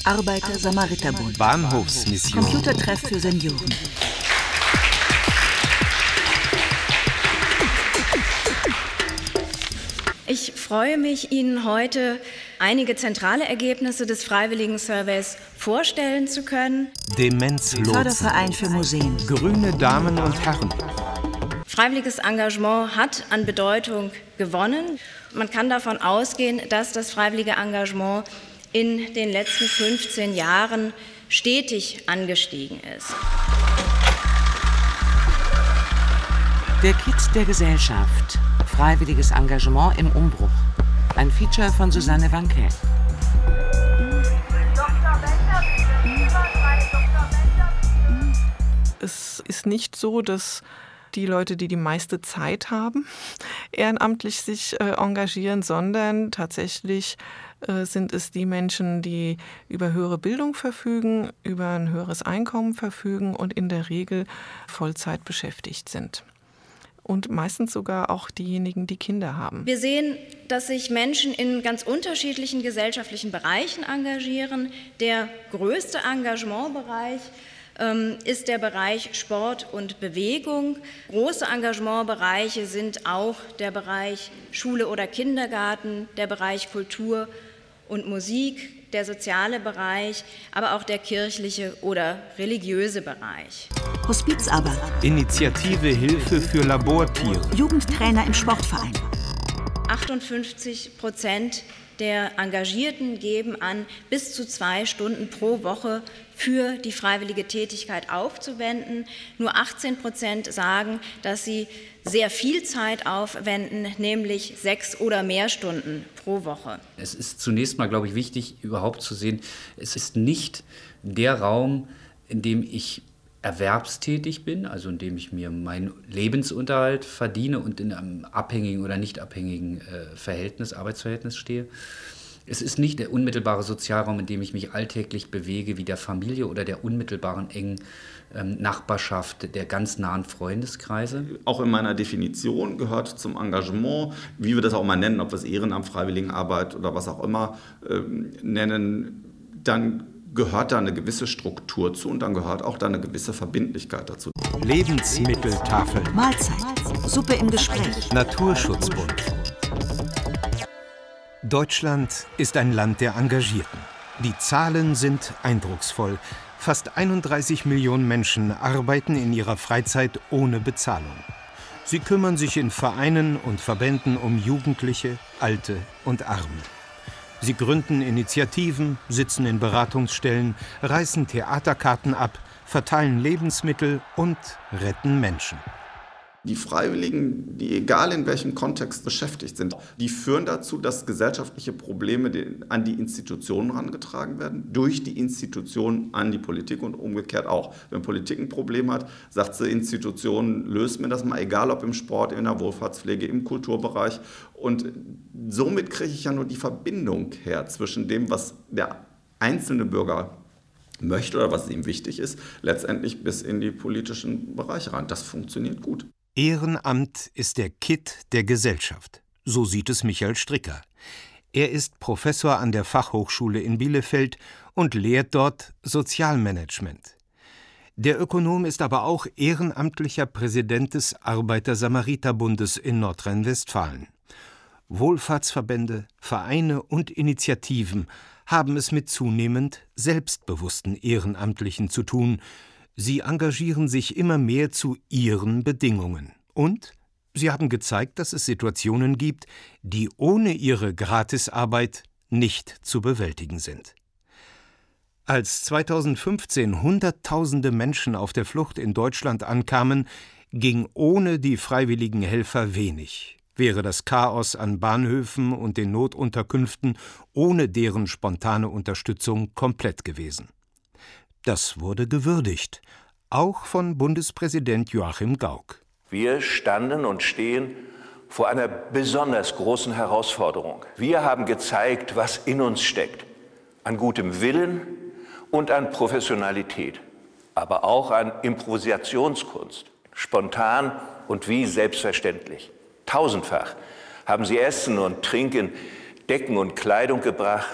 Arbeiter-Samariter-Bund. Bahnhofsmission. Computertreff für Senioren. Ich freue mich, Ihnen heute einige zentrale Ergebnisse des Freiwilligen-Surveys vorstellen zu können. Demenzlotsen. Förderverein für Museen. Grüne Damen und Herren. Freiwilliges Engagement hat an Bedeutung gewonnen. Man kann davon ausgehen, dass das freiwillige Engagement in den letzten 15 Jahren stetig angestiegen ist. Der Kitt der Gesellschaft. Freiwilliges Engagement im Umbruch. Ein Feature von Susanne Wanke. Es ist nicht so, dass die Leute, die die meiste Zeit haben, ehrenamtlich sich engagieren, sondern tatsächlich sind es die Menschen, die über höhere Bildung verfügen, über ein höheres Einkommen verfügen und in der Regel Vollzeit beschäftigt sind. Und meistens sogar auch diejenigen, die Kinder haben. Wir sehen, dass sich Menschen in ganz unterschiedlichen gesellschaftlichen Bereichen engagieren. Der größte Engagementbereich ist der Bereich Sport und Bewegung. Große Engagementbereiche sind auch der Bereich Schule oder Kindergarten, der Bereich Kultur und Musik, der soziale Bereich, aber auch der kirchliche oder religiöse Bereich. Hospizarbeit. Initiative Hilfe für Labortiere. Jugendtrainer im Sportverein. 58% der Engagierten geben an, bis zu 2 Stunden pro Woche für die freiwillige Tätigkeit aufzuwenden. Nur 18% sagen, dass sie sehr viel Zeit aufwenden, nämlich 6 oder mehr Stunden pro Woche. Es ist zunächst mal, glaube ich, wichtig, überhaupt zu sehen, es ist nicht der Raum, in dem ich erwerbstätig bin, also in dem ich mir meinen Lebensunterhalt verdiene und in einem abhängigen oder nicht abhängigen Arbeitsverhältnis stehe. Es ist nicht der unmittelbare Sozialraum, in dem ich mich alltäglich bewege, wie der Familie oder der unmittelbaren engen Nachbarschaft, der ganz nahen Freundeskreise. Auch in meiner Definition gehört zum Engagement, wie wir das auch mal nennen, ob wir es Ehrenamt, Freiwilligenarbeit oder was auch immer nennen, dann gehört da eine gewisse Struktur zu und dann gehört auch da eine gewisse Verbindlichkeit dazu. Lebensmitteltafel. Mahlzeit. Suppe im Gespräch. Naturschutzbund. Deutschland ist ein Land der Engagierten. Die Zahlen sind eindrucksvoll. Fast 31 Millionen Menschen arbeiten in ihrer Freizeit ohne Bezahlung. Sie kümmern sich in Vereinen und Verbänden um Jugendliche, Alte und Arme. Sie gründen Initiativen, sitzen in Beratungsstellen, reißen Theaterkarten ab, verteilen Lebensmittel und retten Menschen. Die Freiwilligen, die egal in welchem Kontext beschäftigt sind, die führen dazu, dass gesellschaftliche Probleme an die Institutionen herangetragen werden, durch die Institutionen an die Politik und umgekehrt auch. Wenn Politik ein Problem hat, sagt sie, Institutionen, löst mir das mal, egal ob im Sport, in der Wohlfahrtspflege, im Kulturbereich. Und somit kriege ich ja nur die Verbindung her zwischen dem, was der einzelne Bürger möchte oder was ihm wichtig ist, letztendlich bis in die politischen Bereiche rein. Das funktioniert gut. Ehrenamt ist der Kitt der Gesellschaft. So sieht es Michael Stricker. Er ist Professor an der Fachhochschule in Bielefeld und lehrt dort Sozialmanagement. Der Ökonom ist aber auch ehrenamtlicher Präsident des Arbeiter-Samariter-Bundes in Nordrhein-Westfalen. Wohlfahrtsverbände, Vereine und Initiativen haben es mit zunehmend selbstbewussten Ehrenamtlichen zu tun. Sie engagieren sich immer mehr zu ihren Bedingungen. Und sie haben gezeigt, dass es Situationen gibt, die ohne ihre Gratisarbeit nicht zu bewältigen sind. Als 2015 Hunderttausende Menschen auf der Flucht in Deutschland ankamen, ging ohne die freiwilligen Helfer wenig. Wäre das Chaos an Bahnhöfen und den Notunterkünften ohne deren spontane Unterstützung komplett gewesen. Das wurde gewürdigt, auch von Bundespräsident Joachim Gauck. Wir standen und stehen vor einer besonders großen Herausforderung. Wir haben gezeigt, was in uns steckt, an gutem Willen und an Professionalität, aber auch an Improvisationskunst, spontan und wie selbstverständlich. Tausendfach haben sie Essen und Trinken, Decken und Kleidung gebracht,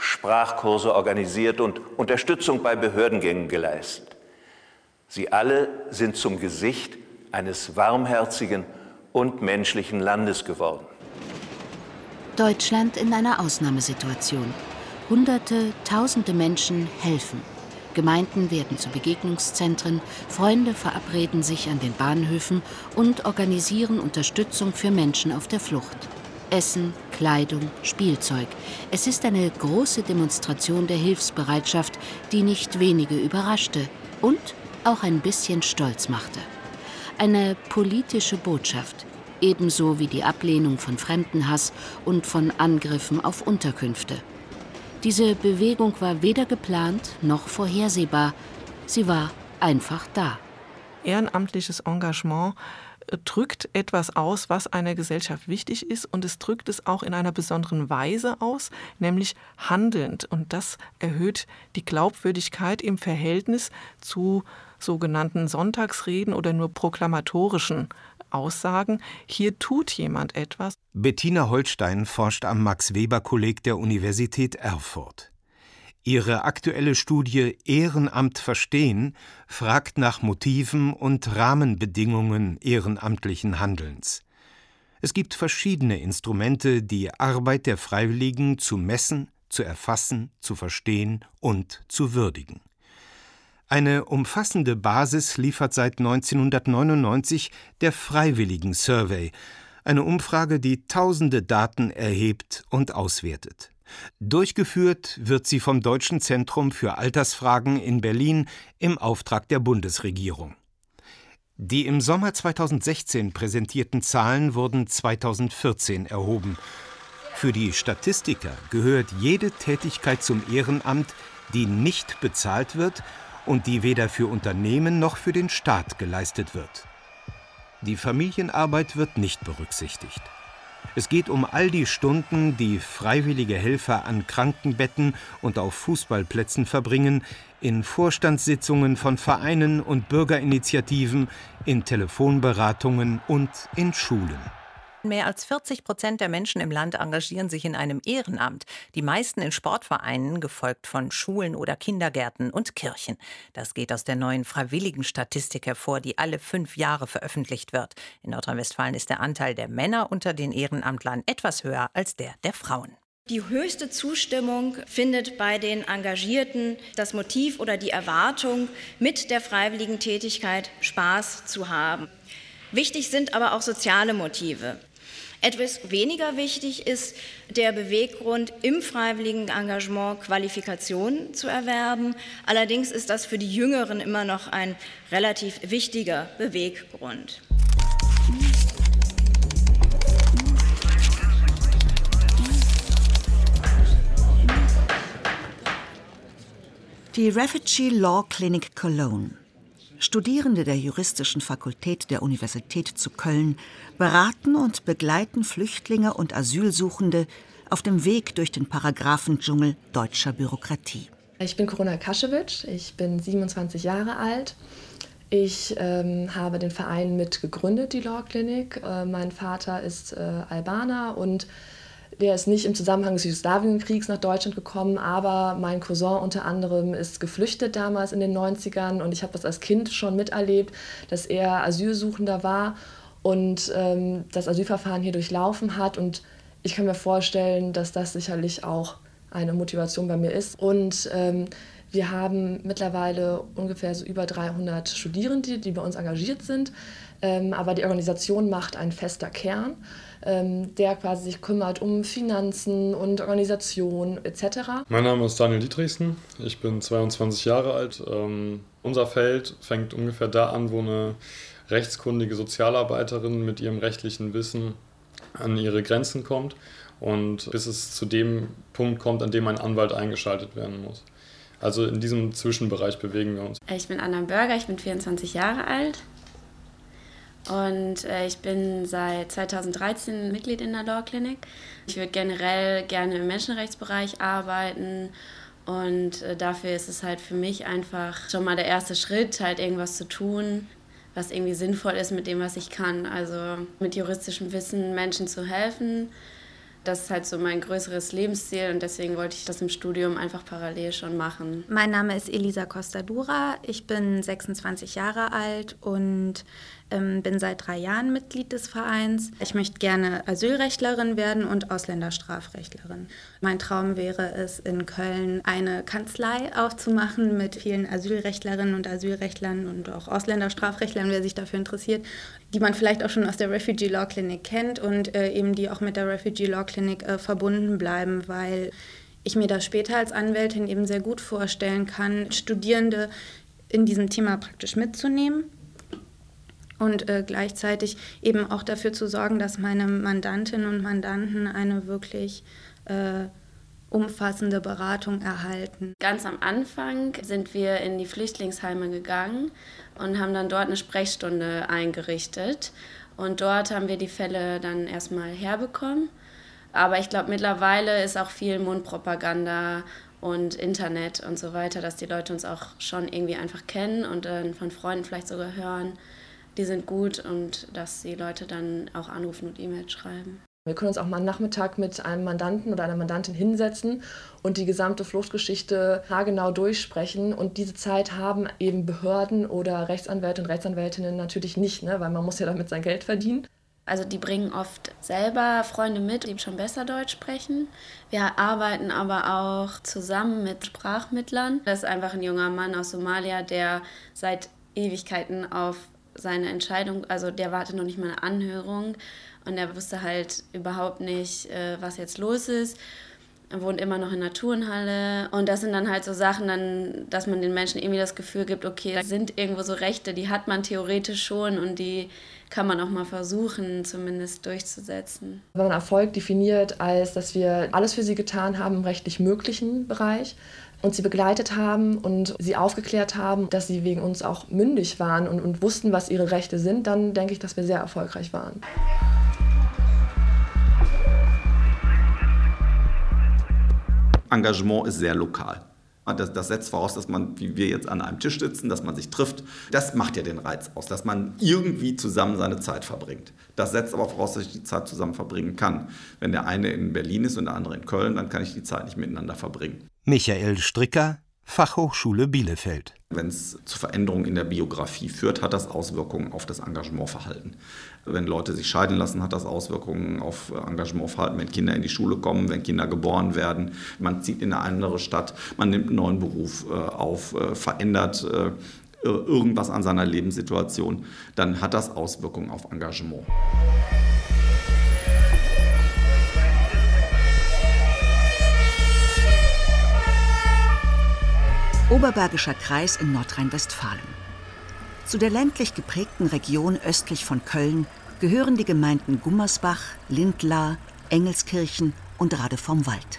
Sprachkurse organisiert und Unterstützung bei Behördengängen geleistet. Sie alle sind zum Gesicht eines warmherzigen und menschlichen Landes geworden. Deutschland in einer Ausnahmesituation. Hunderte, tausende Menschen helfen. Gemeinden werden zu Begegnungszentren, Freunde verabreden sich an den Bahnhöfen und organisieren Unterstützung für Menschen auf der Flucht. Essen, Kleidung, Spielzeug. Es ist eine große Demonstration der Hilfsbereitschaft, die nicht wenige überraschte und auch ein bisschen stolz machte. Eine politische Botschaft, ebenso wie die Ablehnung von Fremdenhass und von Angriffen auf Unterkünfte. Diese Bewegung war weder geplant noch vorhersehbar. Sie war einfach da. Ehrenamtliches Engagement drückt etwas aus, was einer Gesellschaft wichtig ist, und es drückt es auch in einer besonderen Weise aus, nämlich handelnd. Und das erhöht die Glaubwürdigkeit im Verhältnis zu sogenannten Sonntagsreden oder nur proklamatorischen Aussagen. Hier tut jemand etwas. Bettina Holstein forscht am Max-Weber-Kolleg der Universität Erfurt. Ihre aktuelle Studie Ehrenamt verstehen fragt nach Motiven und Rahmenbedingungen ehrenamtlichen Handelns. Es gibt verschiedene Instrumente, die Arbeit der Freiwilligen zu messen, zu erfassen, zu verstehen und zu würdigen. Eine umfassende Basis liefert seit 1999 der Freiwilligen-Survey, eine Umfrage, die tausende Daten erhebt und auswertet. Durchgeführt wird sie vom Deutschen Zentrum für Altersfragen in Berlin im Auftrag der Bundesregierung. Die im Sommer 2016 präsentierten Zahlen wurden 2014 erhoben. Für die Statistiker gehört jede Tätigkeit zum Ehrenamt, die nicht bezahlt wird und die weder für Unternehmen noch für den Staat geleistet wird. Die Familienarbeit wird nicht berücksichtigt. Es geht um all die Stunden, die freiwillige Helfer an Krankenbetten und auf Fußballplätzen verbringen, in Vorstandssitzungen von Vereinen und Bürgerinitiativen, in Telefonberatungen und in Schulen. Mehr als 40% der Menschen im Land engagieren sich in einem Ehrenamt. Die meisten in Sportvereinen, gefolgt von Schulen oder Kindergärten und Kirchen. Das geht aus der neuen Freiwilligenstatistik hervor, die alle 5 Jahre veröffentlicht wird. In Nordrhein-Westfalen ist der Anteil der Männer unter den Ehrenamtlern etwas höher als der Frauen. Die höchste Zustimmung findet bei den Engagierten das Motiv oder die Erwartung, mit der freiwilligen Tätigkeit Spaß zu haben. Wichtig sind aber auch soziale Motive. Etwas weniger wichtig ist der Beweggrund, im freiwilligen Engagement Qualifikationen zu erwerben. Allerdings ist das für die Jüngeren immer noch ein relativ wichtiger Beweggrund. Die Refugee Law Clinic Cologne. Studierende der Juristischen Fakultät der Universität zu Köln beraten und begleiten Flüchtlinge und Asylsuchende auf dem Weg durch den Paragraphendschungel deutscher Bürokratie. Ich bin Korona Kaschewitsch, ich bin 27 Jahre alt. Ich habe den Verein mit gegründet, die Law Clinic. Mein Vater ist Albaner und der ist nicht im Zusammenhang des Jugoslawienkriegs nach Deutschland gekommen, aber mein Cousin unter anderem ist geflüchtet damals in den 90ern und ich habe das als Kind schon miterlebt, dass er Asylsuchender war und das Asylverfahren hier durchlaufen hat, und ich kann mir vorstellen, dass das sicherlich auch eine Motivation bei mir ist. Und wir haben mittlerweile ungefähr so über 300 Studierende, die bei uns engagiert sind, aber die Organisation macht ein fester Kern, der quasi sich kümmert um Finanzen und Organisation etc. Mein Name ist Daniel Dietrichsen, ich bin 22 Jahre alt. Unser Feld fängt ungefähr da an, wo eine rechtskundige Sozialarbeiterin mit ihrem rechtlichen Wissen an ihre Grenzen kommt und bis es zu dem Punkt kommt, an dem ein Anwalt eingeschaltet werden muss. Also in diesem Zwischenbereich bewegen wir uns. Ich bin Anna Börger, ich bin 24 Jahre alt. Und ich bin seit 2013 Mitglied in der Law Clinic. Ich würde generell gerne im Menschenrechtsbereich arbeiten und dafür ist es halt für mich einfach schon mal der erste Schritt, halt irgendwas zu tun, was irgendwie sinnvoll ist mit dem, was ich kann. Also mit juristischem Wissen Menschen zu helfen, Das ist halt so mein größeres Lebensziel und deswegen wollte ich das im Studium einfach parallel schon machen. Mein Name ist Elisa Costa-Dura, ich bin 26 Jahre alt und bin seit 3 Jahren Mitglied des Vereins. Ich möchte gerne Asylrechtlerin werden und Ausländerstrafrechtlerin. Mein Traum wäre es, in Köln eine Kanzlei aufzumachen mit vielen Asylrechtlerinnen und Asylrechtlern und auch Ausländerstrafrechtlern, wer sich dafür interessiert, die man vielleicht auch schon aus der Refugee Law Clinic kennt und eben die auch mit der Refugee Law Clinic verbunden bleiben, weil ich mir das später als Anwältin eben sehr gut vorstellen kann, Studierende in diesem Thema praktisch mitzunehmen. Und gleichzeitig eben auch dafür zu sorgen, dass meine Mandantinnen und Mandanten eine wirklich umfassende Beratung erhalten. Ganz am Anfang sind wir in die Flüchtlingsheime gegangen und haben dann dort eine Sprechstunde eingerichtet. Und dort haben wir die Fälle dann erstmal herbekommen. Aber ich glaube, mittlerweile ist auch viel Mundpropaganda und Internet und so weiter, dass die Leute uns auch schon irgendwie einfach kennen und dann von Freunden vielleicht sogar hören, die sind gut und dass die Leute dann auch anrufen und E-Mails schreiben. Wir können uns auch mal einen Nachmittag mit einem Mandanten oder einer Mandantin hinsetzen und die gesamte Fluchtgeschichte haargenau durchsprechen. Und diese Zeit haben eben Behörden oder Rechtsanwälte und Rechtsanwältinnen natürlich nicht, ne? Weil man muss ja damit sein Geld verdienen. Also die bringen oft selber Freunde mit, die schon besser Deutsch sprechen. Wir arbeiten aber auch zusammen mit Sprachmittlern. Das ist einfach ein junger Mann aus Somalia, der seit Ewigkeiten auf seine Entscheidung, also der wartet noch nicht mal eine Anhörung und er wusste halt überhaupt nicht, was jetzt los ist. Er wohnt immer noch in der Turnhalle und das sind dann halt so Sachen, dann, dass man den Menschen irgendwie das Gefühl gibt, okay, da sind irgendwo so Rechte, die hat man theoretisch schon und die kann man auch mal versuchen, zumindest durchzusetzen. Wenn man Erfolg definiert als, dass wir alles für sie getan haben im rechtlich möglichen Bereich, und sie begleitet haben und sie aufgeklärt haben, dass sie wegen uns auch mündig waren und wussten, was ihre Rechte sind, dann denke ich, dass wir sehr erfolgreich waren. Engagement ist sehr lokal. Das setzt voraus, dass man, wie wir jetzt an einem Tisch sitzen, dass man sich trifft. Das macht ja den Reiz aus, dass man irgendwie zusammen seine Zeit verbringt. Das setzt aber voraus, dass ich die Zeit zusammen verbringen kann. Wenn der eine in Berlin ist und der andere in Köln, dann kann ich die Zeit nicht miteinander verbringen. Michael Stricker, Fachhochschule Bielefeld. Wenn es zu Veränderungen in der Biografie führt, hat das Auswirkungen auf das Engagementverhalten. Wenn Leute sich scheiden lassen, hat das Auswirkungen auf Engagementverhalten. Wenn Kinder in die Schule kommen, wenn Kinder geboren werden, man zieht in eine andere Stadt, man nimmt einen neuen Beruf auf, verändert irgendwas an seiner Lebenssituation, dann hat das Auswirkungen auf Engagement. Oberbergischer Kreis in Nordrhein-Westfalen. Zu der ländlich geprägten Region östlich von Köln gehören die Gemeinden Gummersbach, Lindlar, Engelskirchen und Rade vom Wald.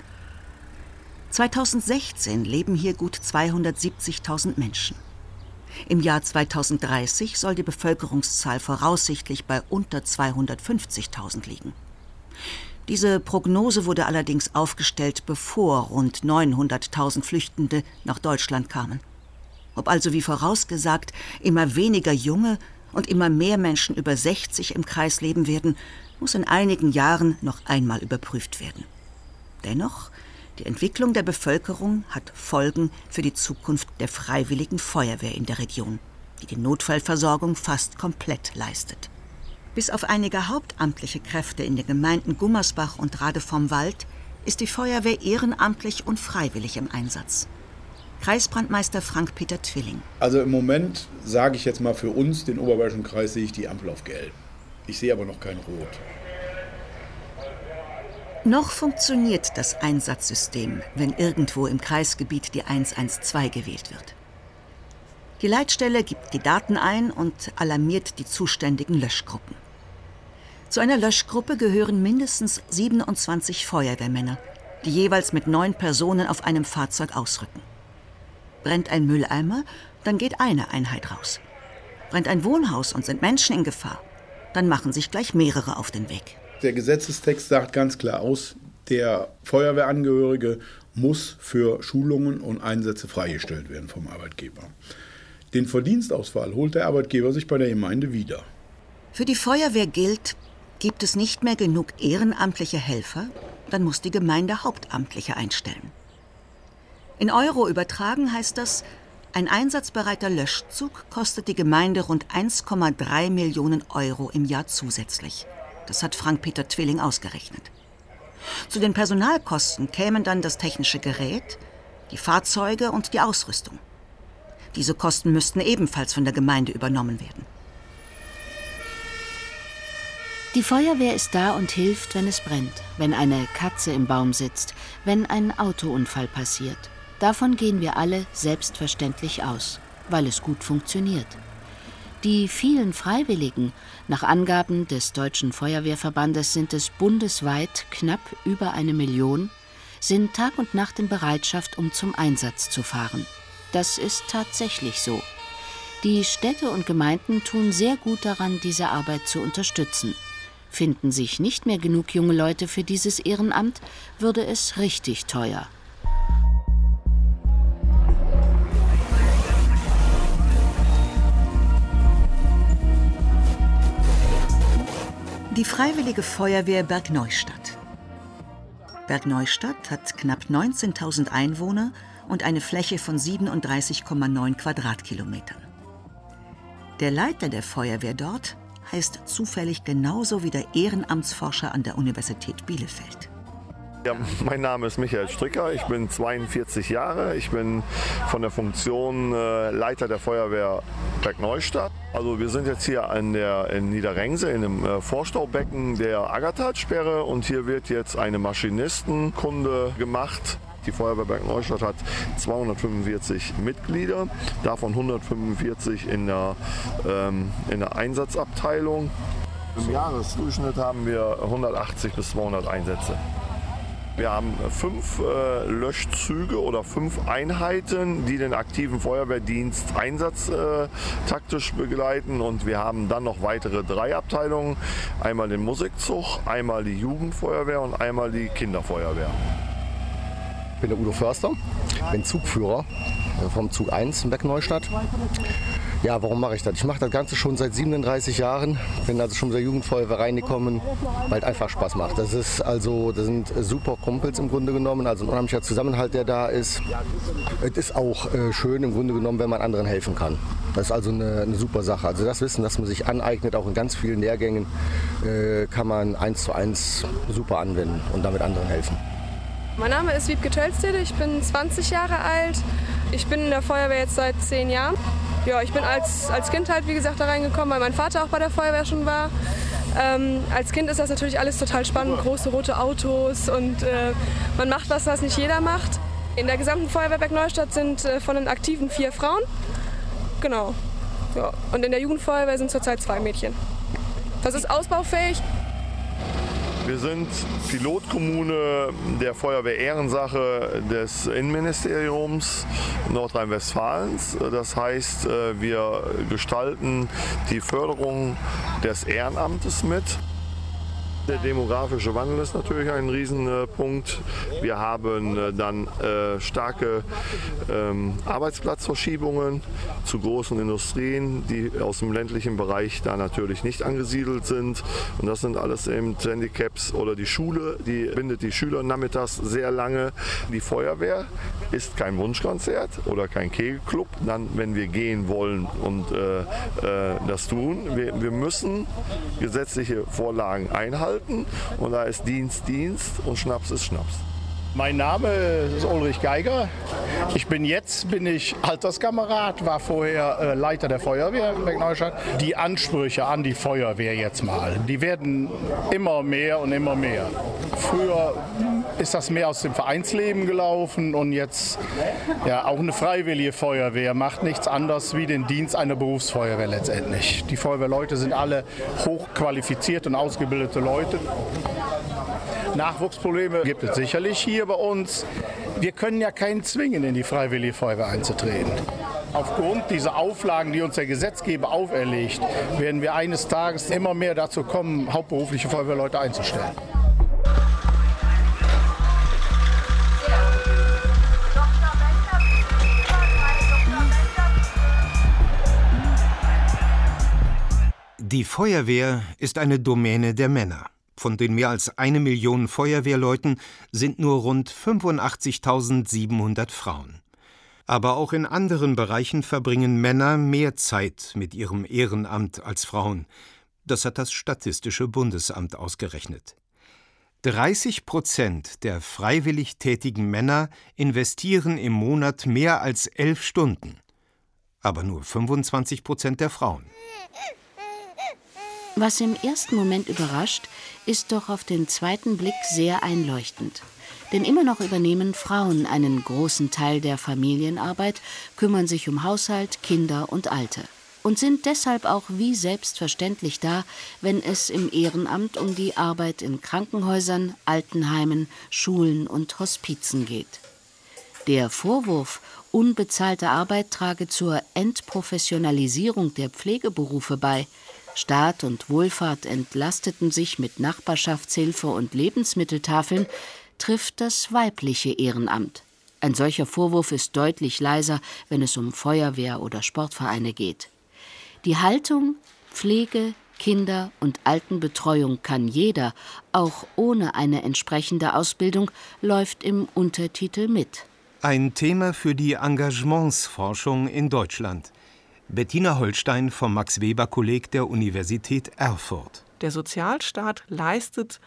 2016 leben hier gut 270.000 Menschen. Im Jahr 2030 soll die Bevölkerungszahl voraussichtlich bei unter 250.000 liegen. Diese Prognose wurde allerdings aufgestellt, bevor rund 900.000 Flüchtende nach Deutschland kamen. Ob also wie vorausgesagt immer weniger junge und immer mehr Menschen über 60 im Kreis leben werden, muss in einigen Jahren noch einmal überprüft werden. Dennoch, die Entwicklung der Bevölkerung hat Folgen für die Zukunft der Freiwilligen Feuerwehr in der Region, die die Notfallversorgung fast komplett leistet. Bis auf einige hauptamtliche Kräfte in den Gemeinden Gummersbach und Rade vom Wald ist die Feuerwehr ehrenamtlich und freiwillig im Einsatz. Kreisbrandmeister Frank-Peter Twilling. Also im Moment, sage ich jetzt mal für uns, den Oberbergischen Kreis, sehe ich die Ampel auf Gelb. Ich sehe aber noch kein Rot. Noch funktioniert das Einsatzsystem, wenn irgendwo im Kreisgebiet die 112 gewählt wird. Die Leitstelle gibt die Daten ein und alarmiert die zuständigen Löschgruppen. Zu einer Löschgruppe gehören mindestens 27 Feuerwehrmänner, die jeweils mit 9 Personen auf einem Fahrzeug ausrücken. Brennt ein Mülleimer, dann geht eine Einheit raus. Brennt ein Wohnhaus und sind Menschen in Gefahr, dann machen sich gleich mehrere auf den Weg. Der Gesetzestext sagt ganz klar aus, der Feuerwehrangehörige muss für Schulungen und Einsätze freigestellt werden vom Arbeitgeber. Den Verdienstausfall holt der Arbeitgeber sich bei der Gemeinde wieder. Für die Feuerwehr gilt, Gibt es nicht mehr genug ehrenamtliche Helfer, dann muss die Gemeinde Hauptamtliche einstellen. In Euro übertragen heißt das, ein einsatzbereiter Löschzug kostet die Gemeinde rund 1,3 Millionen Euro im Jahr zusätzlich. Das hat Frank-Peter Twilling ausgerechnet. Zu den Personalkosten kämen dann das technische Gerät, die Fahrzeuge und die Ausrüstung. Diese Kosten müssten ebenfalls von der Gemeinde übernommen werden. Die Feuerwehr ist da und hilft, wenn es brennt, wenn eine Katze im Baum sitzt, wenn ein Autounfall passiert. Davon gehen wir alle selbstverständlich aus, weil es gut funktioniert. Die vielen Freiwilligen, nach Angaben des Deutschen Feuerwehrverbandes sind es bundesweit knapp über 1 Million, sind Tag und Nacht in Bereitschaft, um zum Einsatz zu fahren. Das ist tatsächlich so. Die Städte und Gemeinden tun sehr gut daran, diese Arbeit zu unterstützen. Finden sich nicht mehr genug junge Leute für dieses Ehrenamt, würde es richtig teuer. Die Freiwillige Feuerwehr Bergneustadt. Bergneustadt hat knapp 19.000 Einwohner und eine Fläche von 37,9 Quadratkilometern. Der Leiter der Feuerwehr dort heißt zufällig genauso wie der Ehrenamtsforscher an der Universität Bielefeld. Ja, mein Name ist Michael Stricker, ich bin 42 Jahre, ich bin von der Funktion Leiter der Feuerwehr Bergneustadt. Also wir sind jetzt hier in Niederrengse in einem Vorstaubecken der Aggertalsperre und hier wird jetzt eine Maschinistenkunde gemacht. Die Feuerwehr Bergneustadt hat 245 Mitglieder, davon 145 in der Einsatzabteilung. Im Jahresdurchschnitt haben wir 180 bis 200 Einsätze. Wir haben 5 Löschzüge oder 5 Einheiten, die den aktiven Feuerwehrdienst einsatztaktisch begleiten. Und wir haben dann noch weitere 3 Abteilungen. Einmal den Musikzug, einmal die Jugendfeuerwehr und einmal die Kinderfeuerwehr. Ich bin der Udo Förster, bin Zugführer vom Zug 1 in Bergneustadt. Ja, warum mache ich das? Ich mache das Ganze schon seit 37 Jahren. Bin also schon mit der Jugendfeuerwehr reingekommen, weil es einfach Spaß macht. Das sind super Kumpels im Grunde genommen, also ein unheimlicher Zusammenhalt, der da ist. Es ist auch schön im Grunde genommen, wenn man anderen helfen kann. Das ist also eine super Sache. Also das Wissen, das man sich aneignet, auch in ganz vielen Lehrgängen, kann man 1:1 super anwenden und damit anderen helfen. Mein Name ist Wiebke Tölstede, ich bin 20 Jahre alt. Ich bin in der Feuerwehr jetzt seit 10 Jahren. Ja, ich bin als Kind halt, wie gesagt, da reingekommen, weil mein Vater auch bei der Feuerwehr schon war. Als Kind ist das natürlich alles total spannend, große rote Autos und man macht was nicht jeder macht. In der gesamten Feuerwehr Bergneustadt sind von den Aktiven 4 Frauen. Genau. Ja. Und in der Jugendfeuerwehr sind zurzeit 2 Mädchen. Das ist ausbaufähig. Wir sind Pilotkommune der Feuerwehr Ehrensache des Innenministeriums Nordrhein-Westfalens. Das heißt, wir gestalten die Förderung des Ehrenamtes mit. Der demografische Wandel ist natürlich ein Riesenpunkt. Wir haben dann starke Arbeitsplatzverschiebungen zu großen Industrien, die aus dem ländlichen Bereich da natürlich nicht angesiedelt sind. Und das sind alles eben Handicaps. Oder die Schule, die bindet die Schüler nachmittags sehr lange. Die Feuerwehr ist kein Wunschkonzert oder kein Kegelclub, dann, wenn wir gehen wollen und das tun. Wir müssen gesetzliche Vorlagen einhalten. Und da ist Dienst Dienst und Schnaps ist Schnaps. Mein Name ist Ulrich Geiger. Bin ich Alterskamerad, war vorher Leiter der Feuerwehr in Bergneustadt. Die Ansprüche an die Feuerwehr jetzt mal, die werden immer mehr und immer mehr. Früher ist das mehr aus dem Vereinsleben gelaufen und jetzt ja auch eine freiwillige Feuerwehr macht nichts anderes wie den Dienst einer Berufsfeuerwehr letztendlich. Die Feuerwehrleute sind alle hochqualifizierte und ausgebildete Leute. Nachwuchsprobleme gibt es sicherlich hier bei uns. Wir können ja keinen zwingen, in die Freiwillige Feuerwehr einzutreten. Aufgrund dieser Auflagen, die uns der Gesetzgeber auferlegt, werden wir eines Tages immer mehr dazu kommen, hauptberufliche Feuerwehrleute einzustellen. Die Feuerwehr ist eine Domäne der Männer. Von den mehr als 1 Million Feuerwehrleuten sind nur rund 85.700 Frauen. Aber auch in anderen Bereichen verbringen Männer mehr Zeit mit ihrem Ehrenamt als Frauen. Das hat das Statistische Bundesamt ausgerechnet. 30% der freiwillig tätigen Männer investieren im Monat mehr als 11 Stunden. Aber nur 25% der Frauen. Was im ersten Moment überrascht, ist doch auf den zweiten Blick sehr einleuchtend. Denn immer noch übernehmen Frauen einen großen Teil der Familienarbeit, kümmern sich um Haushalt, Kinder und Alte. Und sind deshalb auch wie selbstverständlich da, wenn es im Ehrenamt um die Arbeit in Krankenhäusern, Altenheimen, Schulen und Hospizen geht. Der Vorwurf, unbezahlte Arbeit trage zur Entprofessionalisierung der Pflegeberufe bei, Staat und Wohlfahrt entlasteten sich mit Nachbarschaftshilfe und Lebensmitteltafeln, trifft das weibliche Ehrenamt. Ein solcher Vorwurf ist deutlich leiser, wenn es um Feuerwehr oder Sportvereine geht. Die Haltung, Pflege, Kinder- und Altenbetreuung kann jeder, auch ohne eine entsprechende Ausbildung, läuft im Untertitel mit. Ein Thema für die Engagementsforschung in Deutschland. Bettina Holstein vom Max-Weber-Kolleg der Universität Erfurt. Der Sozialstaat leistet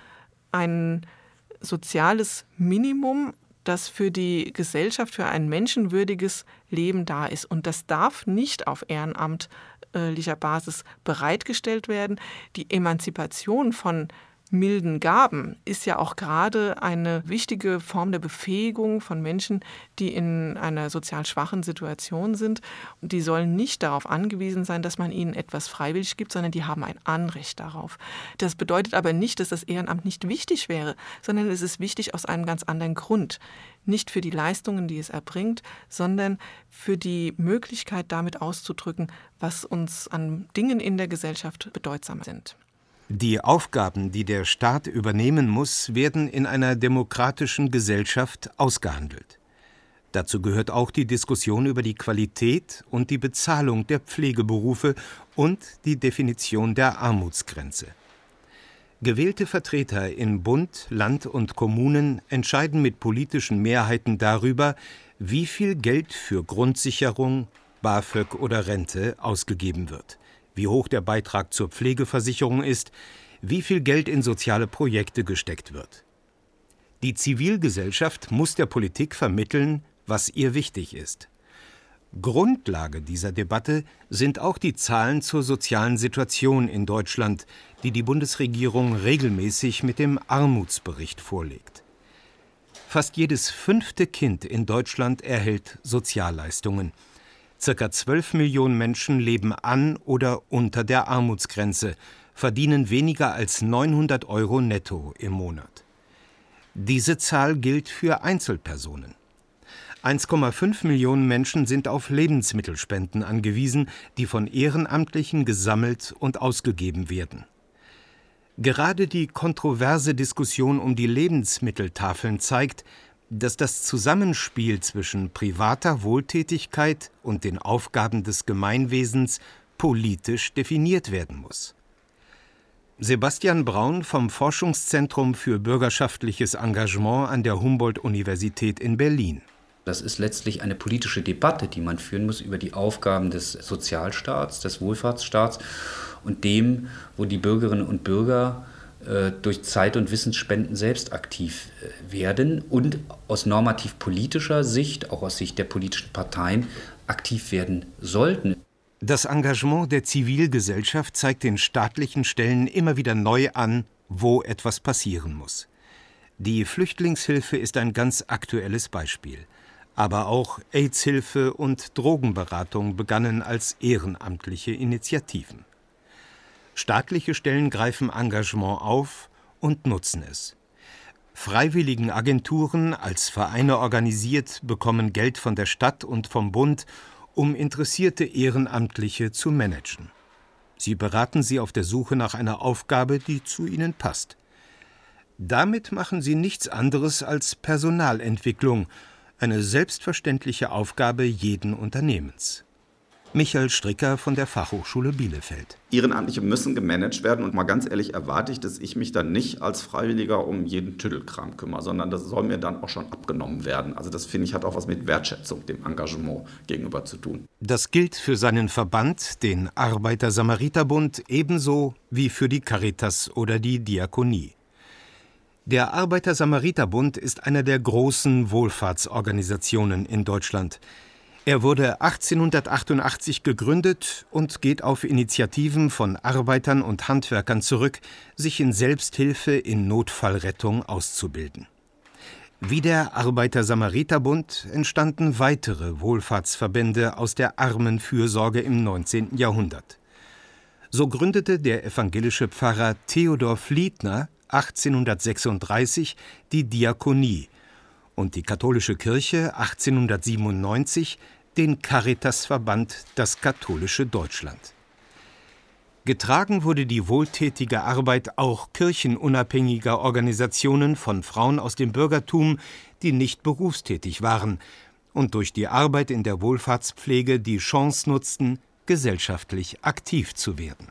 ein soziales Minimum, das für die Gesellschaft, für ein menschenwürdiges Leben da ist. Und das darf nicht auf ehrenamtlicher Basis bereitgestellt werden. Die Emanzipation von milden Gaben ist ja auch gerade eine wichtige Form der Befähigung von Menschen, die in einer sozial schwachen Situation sind. Und die sollen nicht darauf angewiesen sein, dass man ihnen etwas freiwillig gibt, sondern die haben ein Anrecht darauf. Das bedeutet aber nicht, dass das Ehrenamt nicht wichtig wäre, sondern es ist wichtig aus einem ganz anderen Grund. Nicht für die Leistungen, die es erbringt, sondern für die Möglichkeit, damit auszudrücken, was uns an Dingen in der Gesellschaft bedeutsam sind. Die Aufgaben, die der Staat übernehmen muss, werden in einer demokratischen Gesellschaft ausgehandelt. Dazu gehört auch die Diskussion über die Qualität und die Bezahlung der Pflegeberufe und die Definition der Armutsgrenze. Gewählte Vertreter in Bund, Land und Kommunen entscheiden mit politischen Mehrheiten darüber, wie viel Geld für Grundsicherung, BAföG oder Rente ausgegeben wird, wie hoch der Beitrag zur Pflegeversicherung ist, wie viel Geld in soziale Projekte gesteckt wird. Die Zivilgesellschaft muss der Politik vermitteln, was ihr wichtig ist. Grundlage dieser Debatte sind auch die Zahlen zur sozialen Situation in Deutschland, die die Bundesregierung regelmäßig mit dem Armutsbericht vorlegt. Fast jedes 5. Kind in Deutschland erhält Sozialleistungen. Circa 12 Millionen Menschen leben an oder unter der Armutsgrenze, verdienen weniger als 900 € netto im Monat. Diese Zahl gilt für Einzelpersonen. 1,5 Millionen Menschen sind auf Lebensmittelspenden angewiesen, die von Ehrenamtlichen gesammelt und ausgegeben werden. Gerade die kontroverse Diskussion um die Lebensmitteltafeln zeigt, dass das Zusammenspiel zwischen privater Wohltätigkeit und den Aufgaben des Gemeinwesens politisch definiert werden muss. Sebastian Braun vom Forschungszentrum für bürgerschaftliches Engagement an der Humboldt-Universität in Berlin. Das ist letztlich eine politische Debatte, die man führen muss über die Aufgaben des Sozialstaats, des Wohlfahrtsstaats und dem, wo die Bürgerinnen und Bürger durch Zeit- und Wissensspenden selbst aktiv werden und aus normativ-politischer Sicht, auch aus Sicht der politischen Parteien, aktiv werden sollten. Das Engagement der Zivilgesellschaft zeigt den staatlichen Stellen immer wieder neu an, wo etwas passieren muss. Die Flüchtlingshilfe ist ein ganz aktuelles Beispiel. Aber auch AIDS-Hilfe und Drogenberatung begannen als ehrenamtliche Initiativen. Staatliche Stellen greifen Engagement auf und nutzen es. Freiwilligenagenturen, als Vereine organisiert, bekommen Geld von der Stadt und vom Bund, um interessierte Ehrenamtliche zu managen. Sie beraten sie auf der Suche nach einer Aufgabe, die zu ihnen passt. Damit machen sie nichts anderes als Personalentwicklung, eine selbstverständliche Aufgabe jeden Unternehmens. Michael Stricker von der Fachhochschule Bielefeld. Ehrenamtliche müssen gemanagt werden und mal ganz ehrlich erwarte ich, dass ich mich dann nicht als Freiwilliger um jeden Tüdelkram kümmere, sondern das soll mir dann auch schon abgenommen werden. Also das finde ich hat auch was mit Wertschätzung dem Engagement gegenüber zu tun. Das gilt für seinen Verband, den Arbeiter-Samariter-Bund, ebenso wie für die Caritas oder die Diakonie. Der Arbeiter-Samariter-Bund ist einer der großen Wohlfahrtsorganisationen in Deutschland. Er wurde 1888 gegründet und geht auf Initiativen von Arbeitern und Handwerkern zurück, sich in Selbsthilfe in Notfallrettung auszubilden. Wie der Arbeiter-Samariter-Bund entstanden weitere Wohlfahrtsverbände aus der Armenfürsorge im 19. Jahrhundert. So gründete der evangelische Pfarrer Theodor Fliedner 1836 die Diakonie und die katholische Kirche 1897 den Caritasverband Das katholische Deutschland. Getragen wurde die wohltätige Arbeit auch kirchenunabhängiger Organisationen von Frauen aus dem Bürgertum, die nicht berufstätig waren und durch die Arbeit in der Wohlfahrtspflege die Chance nutzten, gesellschaftlich aktiv zu werden.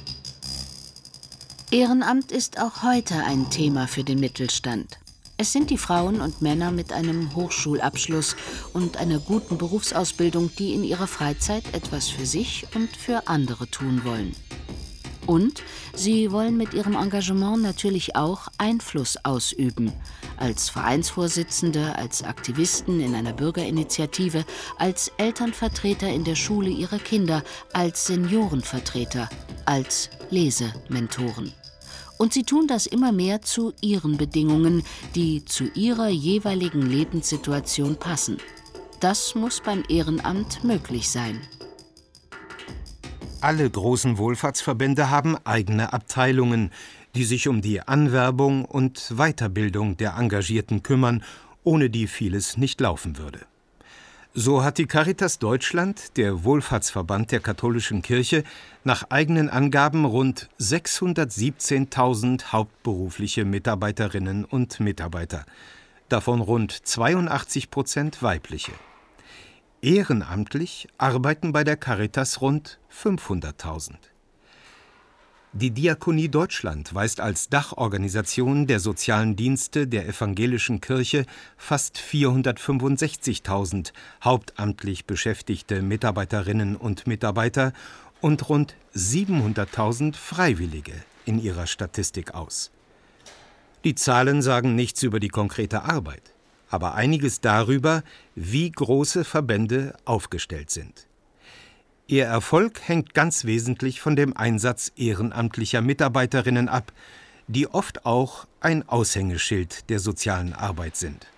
Ehrenamt ist auch heute ein Thema für den Mittelstand. Es sind die Frauen und Männer mit einem Hochschulabschluss und einer guten Berufsausbildung, die in ihrer Freizeit etwas für sich und für andere tun wollen. Und sie wollen mit ihrem Engagement natürlich auch Einfluss ausüben. Als Vereinsvorsitzende, als Aktivisten in einer Bürgerinitiative, als Elternvertreter in der Schule ihrer Kinder, als Seniorenvertreter, als Lesementoren. Und sie tun das immer mehr zu ihren Bedingungen, die zu ihrer jeweiligen Lebenssituation passen. Das muss beim Ehrenamt möglich sein. Alle großen Wohlfahrtsverbände haben eigene Abteilungen, die sich um die Anwerbung und Weiterbildung der Engagierten kümmern, ohne die vieles nicht laufen würde. So hat die Caritas Deutschland, der Wohlfahrtsverband der katholischen Kirche, nach eigenen Angaben rund 617.000 hauptberufliche Mitarbeiterinnen und Mitarbeiter, davon rund 82% weibliche. Ehrenamtlich arbeiten bei der Caritas rund 500.000. Die Diakonie Deutschland weist als Dachorganisation der sozialen Dienste der evangelischen Kirche fast 465.000 hauptamtlich beschäftigte Mitarbeiterinnen und Mitarbeiter und rund 700.000 Freiwillige in ihrer Statistik aus. Die Zahlen sagen nichts über die konkrete Arbeit, aber einiges darüber, wie große Verbände aufgestellt sind. Ihr Erfolg hängt ganz wesentlich von dem Einsatz ehrenamtlicher Mitarbeiterinnen ab, die oft auch ein Aushängeschild der sozialen Arbeit sind.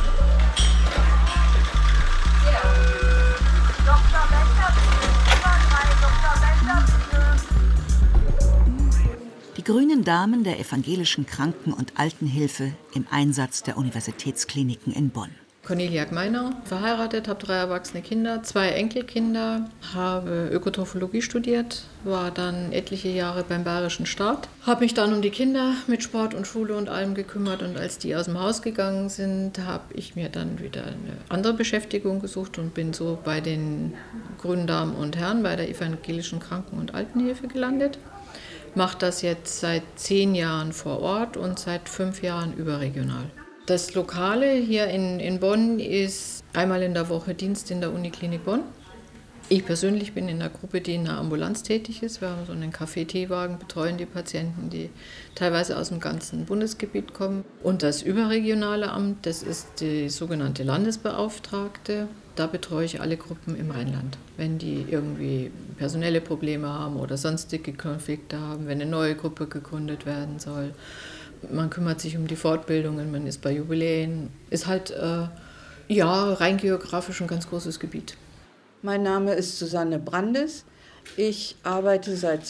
Die grünen Damen der evangelischen Kranken- und Altenhilfe im Einsatz der Universitätskliniken in Bonn. Cornelia Gmeiner, verheiratet, habe 3 erwachsene Kinder, 2 Enkelkinder, habe Ökotrophologie studiert, war dann etliche Jahre beim Bayerischen Staat, habe mich dann um die Kinder mit Sport und Schule und allem gekümmert und als die aus dem Haus gegangen sind, habe ich mir dann wieder eine andere Beschäftigung gesucht und bin so bei den grünen Damen und Herren bei der evangelischen Kranken- und Altenhilfe gelandet. Mache das jetzt seit 10 Jahren vor Ort und seit 5 Jahren überregional. Das Lokale hier in Bonn ist einmal in der Woche Dienst in der Uniklinik Bonn. Ich persönlich bin in der Gruppe, die in der Ambulanz tätig ist. Wir haben so einen Kaffee-Teewagen, betreuen die Patienten, die teilweise aus dem ganzen Bundesgebiet kommen. Und das überregionale Amt, das ist die sogenannte Landesbeauftragte. Da betreue ich alle Gruppen im Rheinland. Wenn die irgendwie personelle Probleme haben oder sonstige Konflikte haben, wenn eine neue Gruppe gegründet werden soll. Man kümmert sich um die Fortbildungen, man ist bei Jubiläen. Ist halt rein geografisch ein ganz großes Gebiet. Mein Name ist Susanne Brandes. Ich arbeite seit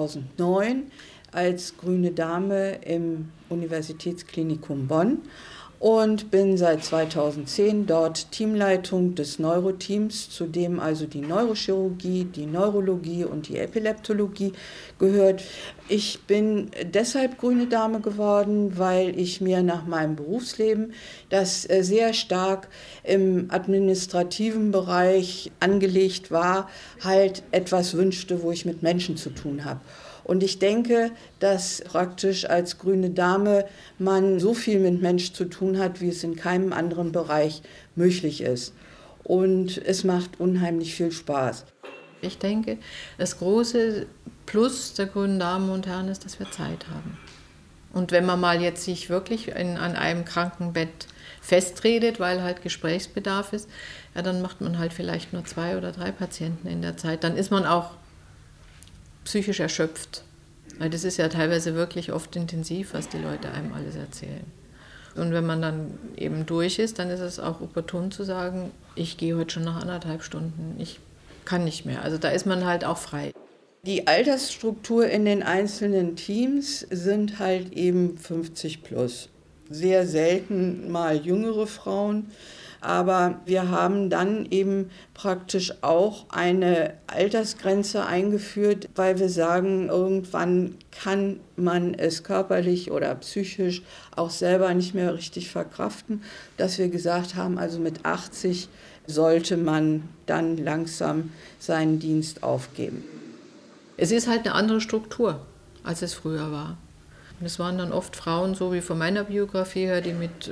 2009 als grüne Dame im Universitätsklinikum Bonn und bin seit 2010 dort Teamleitung des Neuroteams, zu dem also die Neurochirurgie, die Neurologie und die Epileptologie gehört. Ich bin deshalb Grüne Dame geworden, weil ich mir nach meinem Berufsleben, das sehr stark im administrativen Bereich angelegt war, halt etwas wünschte, wo ich mit Menschen zu tun habe. Und ich denke, dass praktisch als Grüne Dame man so viel mit Menschen zu tun hat, wie es in keinem anderen Bereich möglich ist. Und es macht unheimlich viel Spaß. Ich denke, das große Plus der Grünen Damen und Herren ist, dass wir Zeit haben. Und wenn man mal jetzt sich wirklich an einem Krankenbett festredet, weil halt Gesprächsbedarf ist, ja, dann macht man halt vielleicht nur 2 oder 3 Patienten in der Zeit. Dann ist man auch psychisch erschöpft. Weil das ist ja teilweise wirklich oft intensiv, was die Leute einem alles erzählen. Und wenn man dann eben durch ist, dann ist es auch opportun zu sagen, ich gehe heute schon nach 1,5 Stunden, ich kann nicht mehr. Also da ist man halt auch frei. Die Altersstruktur in den einzelnen Teams sind halt eben 50 plus. Sehr selten mal jüngere Frauen. Aber wir haben dann eben praktisch auch eine Altersgrenze eingeführt, weil wir sagen, irgendwann kann man es körperlich oder psychisch auch selber nicht mehr richtig verkraften, dass wir gesagt haben, also mit 80 sollte man dann langsam seinen Dienst aufgeben. Es ist halt eine andere Struktur, als es früher war. Und es waren dann oft Frauen, so wie von meiner Biografie her, die mit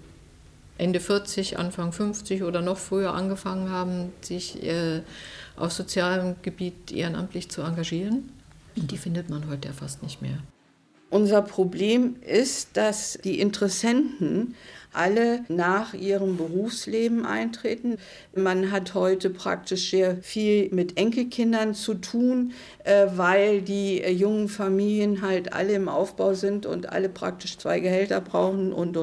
Ende 40, Anfang 50 oder noch früher angefangen haben, sich auf sozialem Gebiet ehrenamtlich zu engagieren. Die findet man heute ja fast nicht mehr. Unser Problem ist, dass die Interessenten alle nach ihrem Berufsleben eintreten. Man hat heute praktisch sehr viel mit Enkelkindern zu tun, weil die jungen Familien halt alle im Aufbau sind und alle praktisch 2 Gehälter brauchen und.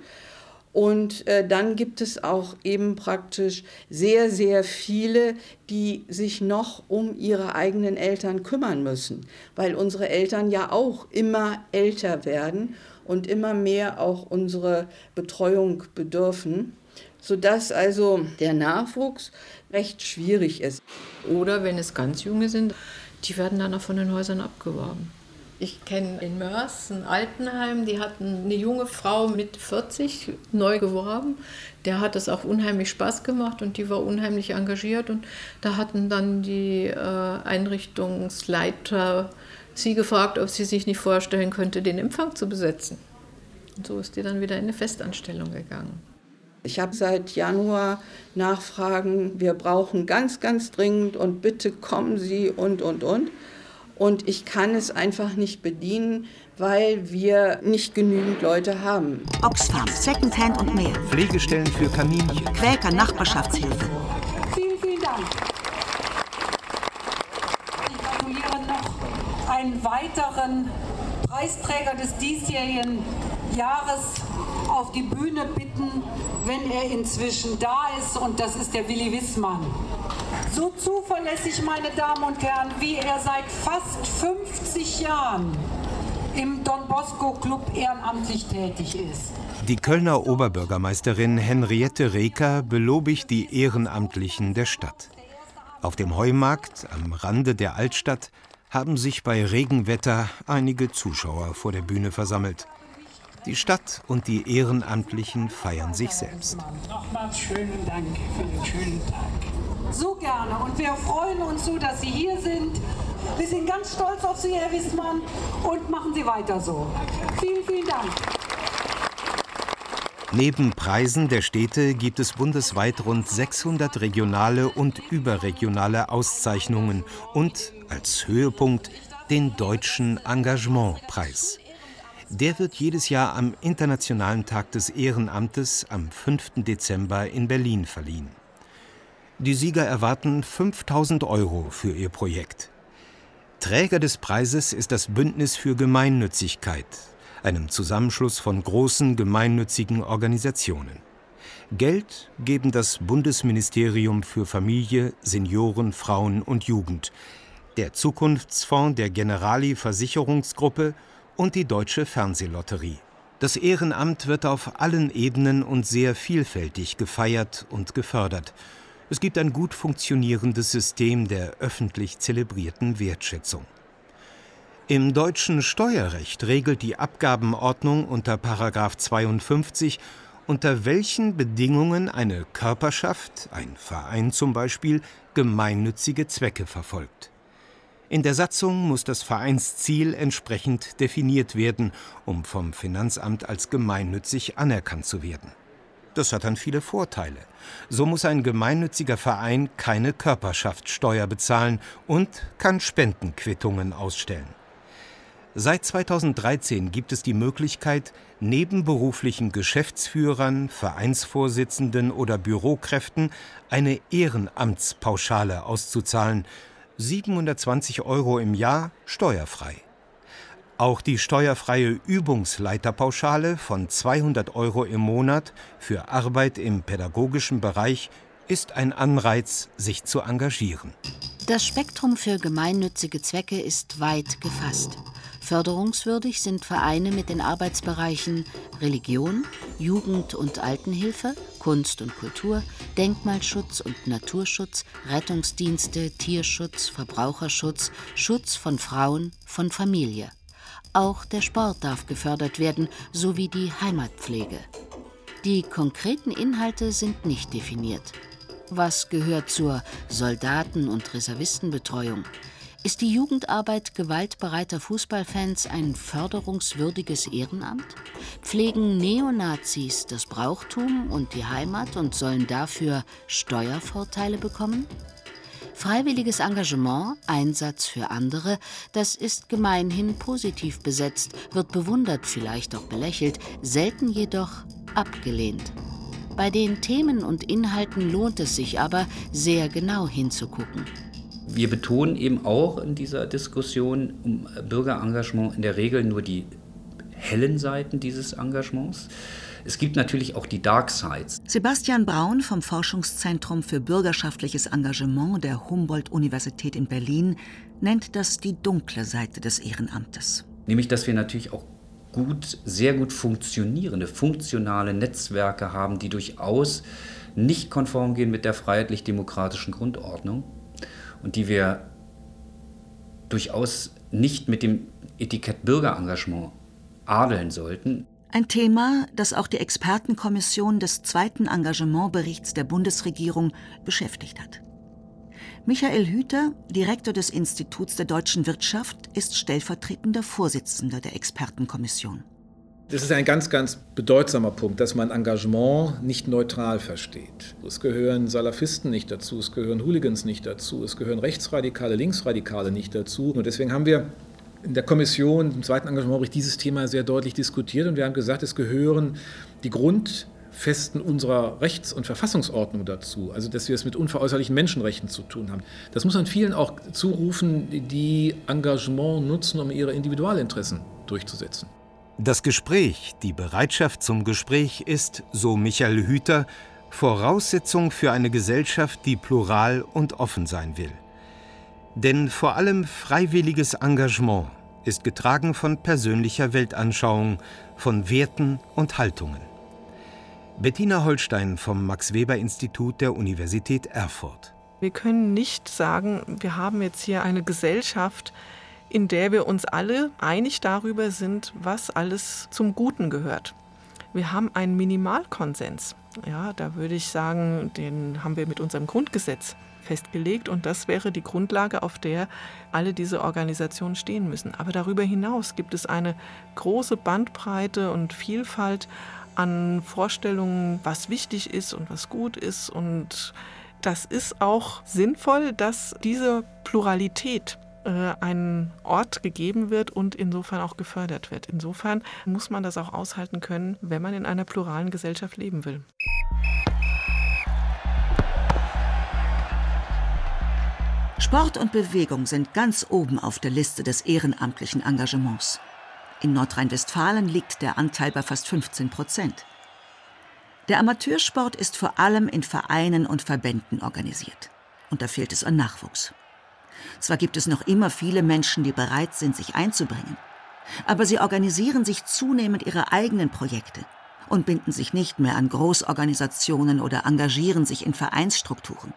Und dann gibt es auch eben praktisch sehr, sehr viele, die sich noch um ihre eigenen Eltern kümmern müssen, weil unsere Eltern ja auch immer älter werden und immer mehr auch unsere Betreuung bedürfen, sodass also der Nachwuchs recht schwierig ist. Oder wenn es ganz junge sind, die werden dann auch von den Häusern abgeworben. Ich kenne in Mörs ein Altenheim, die hatten eine junge Frau mit 40 neu geworben. Der hat es auch unheimlich Spaß gemacht und die war unheimlich engagiert. Und da hatten dann die Einrichtungsleiter sie gefragt, ob sie sich nicht vorstellen könnte, den Empfang zu besetzen. Und so ist die dann wieder in eine Festanstellung gegangen. Ich habe seit Januar Nachfragen, wir brauchen ganz, ganz dringend und bitte kommen Sie und. Und ich kann es einfach nicht bedienen, weil wir nicht genügend Leute haben. Oxfam, Secondhand und mehr. Pflegestellen für Kaninchen. Quäker Nachbarschaftshilfe. Vielen Dank. Ich gratuliere noch einen weiteren Preisträger des diesjährigen Jahres auf die Bühne bitten, wenn er inzwischen da ist, und das ist der Willi Wissmann. So zuverlässig, meine Damen und Herren, wie er seit fast 50 Jahren im Don Bosco Club ehrenamtlich tätig ist. Die Kölner Oberbürgermeisterin Henriette Reker belobigt die Ehrenamtlichen der Stadt. Auf dem Heumarkt am Rande der Altstadt haben sich bei Regenwetter einige Zuschauer vor der Bühne versammelt. Die Stadt und die Ehrenamtlichen feiern sich selbst. Nochmals schönen Dank für den schönen Tag. So gerne, und wir freuen uns so, dass Sie hier sind. Wir sind ganz stolz auf Sie, Herr Wissmann, und machen Sie weiter so. Vielen Dank. Neben Preisen der Städte gibt es bundesweit rund 600 regionale und überregionale Auszeichnungen und als Höhepunkt den Deutschen Engagementpreis. Der wird jedes Jahr am Internationalen Tag des Ehrenamtes am 5. Dezember in Berlin verliehen. Die Sieger erwarten 5.000 € für ihr Projekt. Träger des Preises ist das Bündnis für Gemeinnützigkeit, einem Zusammenschluss von großen gemeinnützigen Organisationen. Geld geben das Bundesministerium für Familie, Senioren, Frauen und Jugend, der Zukunftsfonds der Generali Versicherungsgruppe und die Deutsche Fernsehlotterie. Das Ehrenamt wird auf allen Ebenen und sehr vielfältig gefeiert und gefördert. Es gibt ein gut funktionierendes System der öffentlich zelebrierten Wertschätzung. Im deutschen Steuerrecht regelt die Abgabenordnung unter § 52, unter welchen Bedingungen eine Körperschaft, ein Verein zum Beispiel, gemeinnützige Zwecke verfolgt. In der Satzung muss das Vereinsziel entsprechend definiert werden, um vom Finanzamt als gemeinnützig anerkannt zu werden. Das hat dann viele Vorteile. So muss ein gemeinnütziger Verein keine Körperschaftssteuer bezahlen und kann Spendenquittungen ausstellen. Seit 2013 gibt es die Möglichkeit, nebenberuflichen Geschäftsführern, Vereinsvorsitzenden oder Bürokräften eine Ehrenamtspauschale auszuzahlen, 720 € im Jahr steuerfrei. Auch die steuerfreie Übungsleiterpauschale von 200 € im Monat für Arbeit im pädagogischen Bereich ist ein Anreiz, sich zu engagieren. Das Spektrum für gemeinnützige Zwecke ist weit gefasst. Förderungswürdig sind Vereine mit den Arbeitsbereichen Religion, Jugend- und Altenhilfe, Kunst und Kultur, Denkmalschutz und Naturschutz, Rettungsdienste, Tierschutz, Verbraucherschutz, Schutz von Frauen, von Familie. Auch der Sport darf gefördert werden, sowie die Heimatpflege. Die konkreten Inhalte sind nicht definiert. Was gehört zur Soldaten- und Reservistenbetreuung? Ist die Jugendarbeit gewaltbereiter Fußballfans ein förderungswürdiges Ehrenamt? Pflegen Neonazis das Brauchtum und die Heimat und sollen dafür Steuervorteile bekommen? Freiwilliges Engagement, Einsatz für andere, das ist gemeinhin positiv besetzt, wird bewundert, vielleicht auch belächelt, selten jedoch abgelehnt. Bei den Themen und Inhalten lohnt es sich aber, sehr genau hinzugucken. Wir betonen eben auch in dieser Diskussion um Bürgerengagement in der Regel nur die hellen Seiten dieses Engagements. Es gibt natürlich auch die Dark Sides. Sebastian Braun vom Forschungszentrum für bürgerschaftliches Engagement der Humboldt-Universität in Berlin nennt das die dunkle Seite des Ehrenamtes. Nämlich, dass wir natürlich auch sehr gut funktionierende, funktionale Netzwerke haben, die durchaus nicht konform gehen mit der freiheitlich-demokratischen Grundordnung und die wir durchaus nicht mit dem Etikett Bürgerengagement adeln sollten. Ein Thema, das auch die Expertenkommission des zweiten Engagementberichts der Bundesregierung beschäftigt hat. Michael Hüter, Direktor des Instituts der deutschen Wirtschaft, ist stellvertretender Vorsitzender der Expertenkommission. Das ist ein ganz, ganz bedeutsamer Punkt, dass man Engagement nicht neutral versteht. Es gehören Salafisten nicht dazu, es gehören Hooligans nicht dazu, es gehören Rechtsradikale, Linksradikale nicht dazu. Und deswegen haben wir in der Kommission, im zweiten Engagementbericht, dieses Thema sehr deutlich diskutiert. Und wir haben gesagt, es gehören die Grundfesten unserer Rechts- und Verfassungsordnung dazu. Also, dass wir es mit unveräußerlichen Menschenrechten zu tun haben. Das muss man vielen auch zurufen, die Engagement nutzen, um ihre Individualinteressen durchzusetzen. Das Gespräch, die Bereitschaft zum Gespräch ist, so Michael Hüter, Voraussetzung für eine Gesellschaft, die plural und offen sein will. Denn vor allem freiwilliges Engagement ist getragen von persönlicher Weltanschauung, von Werten und Haltungen. Bettina Holstein vom Max-Weber-Institut der Universität Erfurt. Wir können nicht sagen, wir haben jetzt hier eine Gesellschaft, in der wir uns alle einig darüber sind, was alles zum Guten gehört. Wir haben einen Minimalkonsens. Ja, da würde ich sagen, den haben wir mit unserem Grundgesetz festgelegt und das wäre die Grundlage, auf der alle diese Organisationen stehen müssen. Aber darüber hinaus gibt es eine große Bandbreite und Vielfalt an Vorstellungen, was wichtig ist und was gut ist. Und das ist auch sinnvoll, dass diese Pluralität ein Ort gegeben wird und insofern auch gefördert wird. Insofern muss man das auch aushalten können, wenn man in einer pluralen Gesellschaft leben will. Sport und Bewegung sind ganz oben auf der Liste des ehrenamtlichen Engagements. In Nordrhein-Westfalen liegt der Anteil bei fast 15%. Der Amateursport ist vor allem in Vereinen und Verbänden organisiert. Und da fehlt es an Nachwuchs. Zwar gibt es noch immer viele Menschen, die bereit sind, sich einzubringen. Aber sie organisieren sich zunehmend ihre eigenen Projekte und binden sich nicht mehr an Großorganisationen oder engagieren sich in Vereinsstrukturen.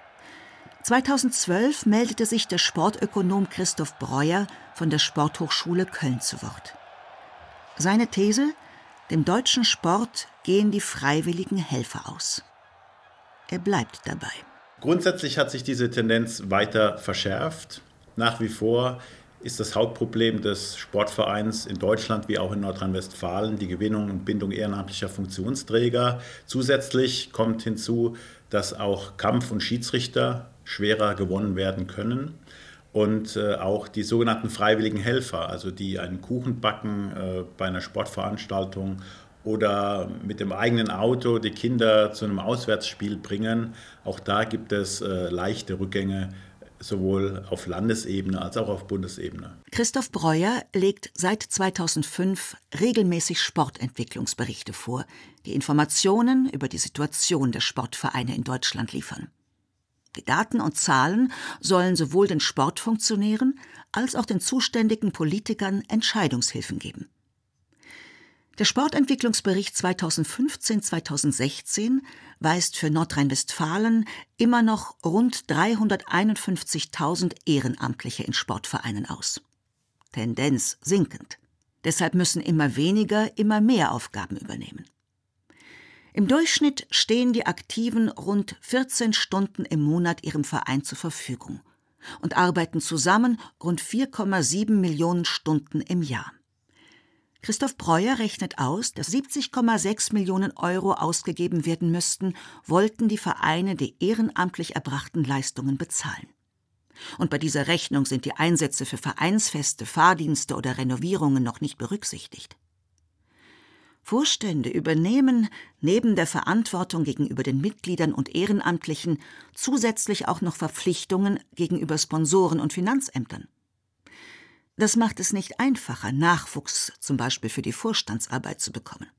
2012 meldete sich der Sportökonom Christoph Breuer von der Sporthochschule Köln zu Wort. Seine These: Dem deutschen Sport gehen die freiwilligen Helfer aus. Er bleibt dabei. Grundsätzlich hat sich diese Tendenz weiter verschärft. Nach wie vor ist das Hauptproblem des Sportvereins in Deutschland wie auch in Nordrhein-Westfalen die Gewinnung und Bindung ehrenamtlicher Funktionsträger. Zusätzlich kommt hinzu, dass auch Kampf- und Schiedsrichter schwerer gewonnen werden können. Und auch die sogenannten freiwilligen Helfer, also die einen Kuchen backen bei einer Sportveranstaltung oder mit dem eigenen Auto die Kinder zu einem Auswärtsspiel bringen. Auch da gibt es leichte Rückgänge, sowohl auf Landesebene als auch auf Bundesebene. Christoph Breuer legt seit 2005 regelmäßig Sportentwicklungsberichte vor, die Informationen über die Situation der Sportvereine in Deutschland liefern. Die Daten und Zahlen sollen sowohl den Sportfunktionären als auch den zuständigen Politikern Entscheidungshilfen geben. Der Sportentwicklungsbericht 2015-2016 weist für Nordrhein-Westfalen immer noch rund 351.000 Ehrenamtliche in Sportvereinen aus. Tendenz sinkend. Deshalb müssen immer weniger, immer mehr Aufgaben übernehmen. Im Durchschnitt stehen die Aktiven rund 14 Stunden im Monat ihrem Verein zur Verfügung und arbeiten zusammen rund 4,7 Millionen Stunden im Jahr. Christoph Breuer rechnet aus, dass 70,6 Millionen Euro ausgegeben werden müssten, wollten die Vereine die ehrenamtlich erbrachten Leistungen bezahlen. Und bei dieser Rechnung sind die Einsätze für Vereinsfeste, Fahrdienste oder Renovierungen noch nicht berücksichtigt. Vorstände übernehmen neben der Verantwortung gegenüber den Mitgliedern und Ehrenamtlichen zusätzlich auch noch Verpflichtungen gegenüber Sponsoren und Finanzämtern. Das macht es nicht einfacher, Nachwuchs zum Beispiel für die Vorstandsarbeit zu bekommen.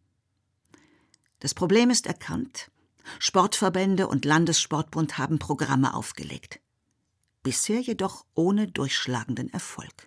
Das Problem ist erkannt. Sportverbände und Landessportbund haben Programme aufgelegt. Bisher jedoch ohne durchschlagenden Erfolg.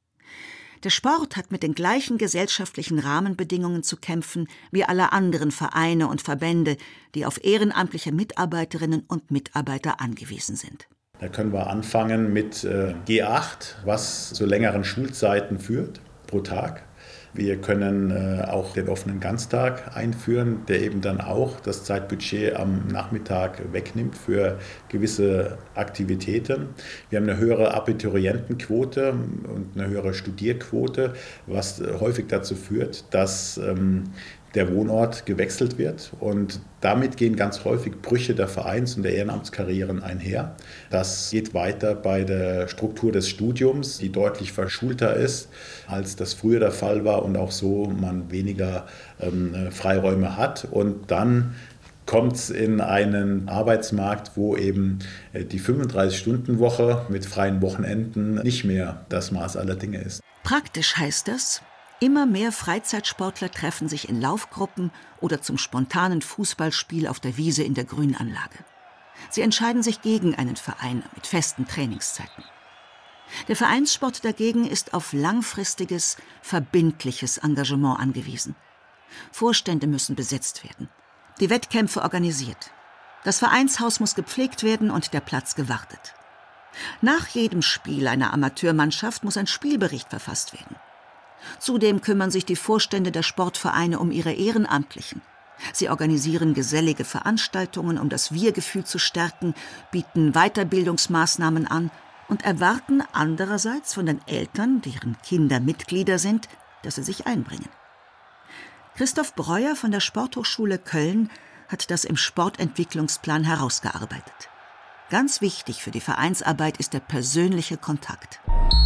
Der Sport hat mit den gleichen gesellschaftlichen Rahmenbedingungen zu kämpfen wie alle anderen Vereine und Verbände, die auf ehrenamtliche Mitarbeiterinnen und Mitarbeiter angewiesen sind. Da können wir anfangen mit G8, was zu längeren Schulzeiten führt pro Tag. Wir können auch den offenen Ganztag einführen, der eben dann auch das Zeitbudget am Nachmittag wegnimmt für gewisse Aktivitäten. Wir haben eine höhere Abiturientenquote und eine höhere Studierquote, was häufig dazu führt, dass der Wohnort gewechselt wird. Und damit gehen ganz häufig Brüche der Vereins- und der Ehrenamtskarrieren einher. Das geht weiter bei der Struktur des Studiums, die deutlich verschulter ist, als das früher der Fall war und auch so man weniger Freiräume hat. Und dann kommt es in einen Arbeitsmarkt, wo eben die 35-Stunden-Woche mit freien Wochenenden nicht mehr das Maß aller Dinge ist. Praktisch heißt das: Immer mehr Freizeitsportler treffen sich in Laufgruppen oder zum spontanen Fußballspiel auf der Wiese in der Grünanlage. Sie entscheiden sich gegen einen Verein mit festen Trainingszeiten. Der Vereinssport dagegen ist auf langfristiges, verbindliches Engagement angewiesen. Vorstände müssen besetzt werden, die Wettkämpfe organisiert. Das Vereinshaus muss gepflegt werden und der Platz gewartet. Nach jedem Spiel einer Amateurmannschaft muss ein Spielbericht verfasst werden. Zudem kümmern sich die Vorstände der Sportvereine um ihre Ehrenamtlichen. Sie organisieren gesellige Veranstaltungen, um das Wir-Gefühl zu stärken, bieten Weiterbildungsmaßnahmen an und erwarten andererseits von den Eltern, deren Kinder Mitglieder sind, dass sie sich einbringen. Christoph Breuer von der Sporthochschule Köln hat das im Sportentwicklungsplan herausgearbeitet. Ganz wichtig für die Vereinsarbeit ist der persönliche Kontakt.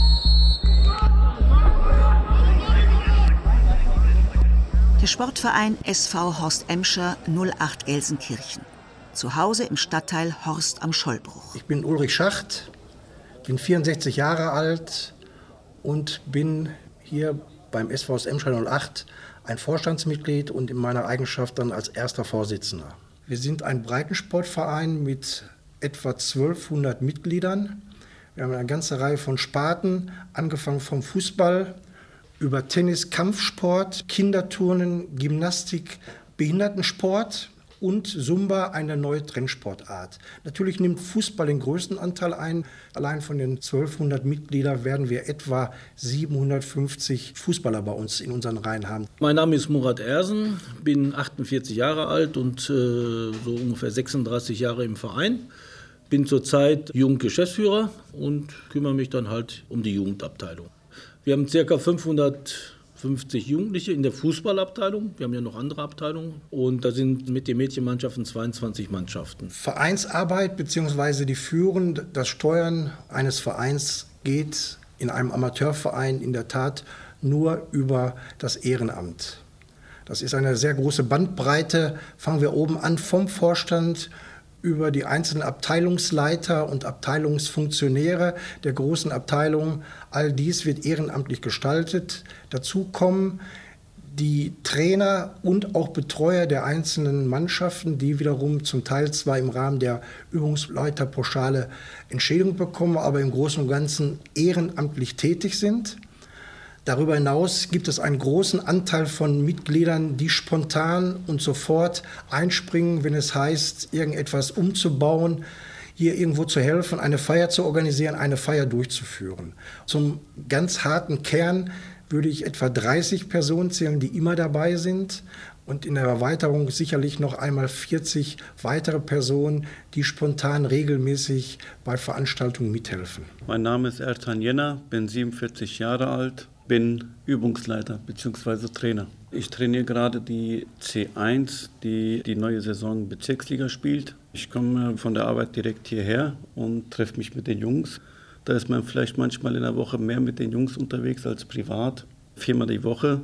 Der Sportverein SV Horst Emscher 08 Gelsenkirchen. Zu Hause im Stadtteil Horst am Schollbruch. Ich bin Ulrich Schacht, bin 64 Jahre alt und bin hier beim SV Horst Emscher 08 ein Vorstandsmitglied und in meiner Eigenschaft dann als erster Vorsitzender. Wir sind ein Breitensportverein mit etwa 1200 Mitgliedern. Wir haben eine ganze Reihe von Sparten, angefangen vom Fußball über Tennis, Kampfsport, Kinderturnen, Gymnastik, Behindertensport und Zumba, eine neue Trendsportart. Natürlich nimmt Fußball den größten Anteil ein. Allein von den 1200 Mitgliedern werden wir etwa 750 Fußballer bei uns in unseren Reihen haben. Mein Name ist Murat Ersen, bin 48 Jahre alt und so ungefähr 36 Jahre im Verein. Bin zurzeit Jugendgeschäftsführer und kümmere mich dann halt um die Jugendabteilung. Wir haben ca. 550 Jugendliche in der Fußballabteilung. Wir haben ja noch andere Abteilungen. Und da sind mit den Mädchenmannschaften 22 Mannschaften. Vereinsarbeit bzw. die Führung, das Steuern eines Vereins geht in einem Amateurverein in der Tat nur über das Ehrenamt. Das ist eine sehr große Bandbreite. Fangen wir oben an vom Vorstand über die einzelnen Abteilungsleiter und Abteilungsfunktionäre der großen Abteilungen. All dies wird ehrenamtlich gestaltet. Dazu kommen die Trainer und auch Betreuer der einzelnen Mannschaften, die wiederum zum Teil zwar im Rahmen der Übungsleiterpauschale Entschädigung bekommen, aber im Großen und Ganzen ehrenamtlich tätig sind. Darüber hinaus gibt es einen großen Anteil von Mitgliedern, die spontan und sofort einspringen, wenn es heißt, irgendetwas umzubauen, hier irgendwo zu helfen, eine Feier zu organisieren, eine Feier durchzuführen. Zum ganz harten Kern würde ich etwa 30 Personen zählen, die immer dabei sind. Und in der Erweiterung sicherlich noch einmal 40 weitere Personen, die spontan regelmäßig bei Veranstaltungen mithelfen. Mein Name ist Ertan Jenner, bin 47 Jahre alt. Bin Übungsleiter bzw. Trainer. Ich trainiere gerade die C1, die die neue Saison Bezirksliga spielt. Ich komme von der Arbeit direkt hierher und treffe mich mit den Jungs. Da ist man vielleicht manchmal in der Woche mehr mit den Jungs unterwegs als privat. 4-mal die Woche,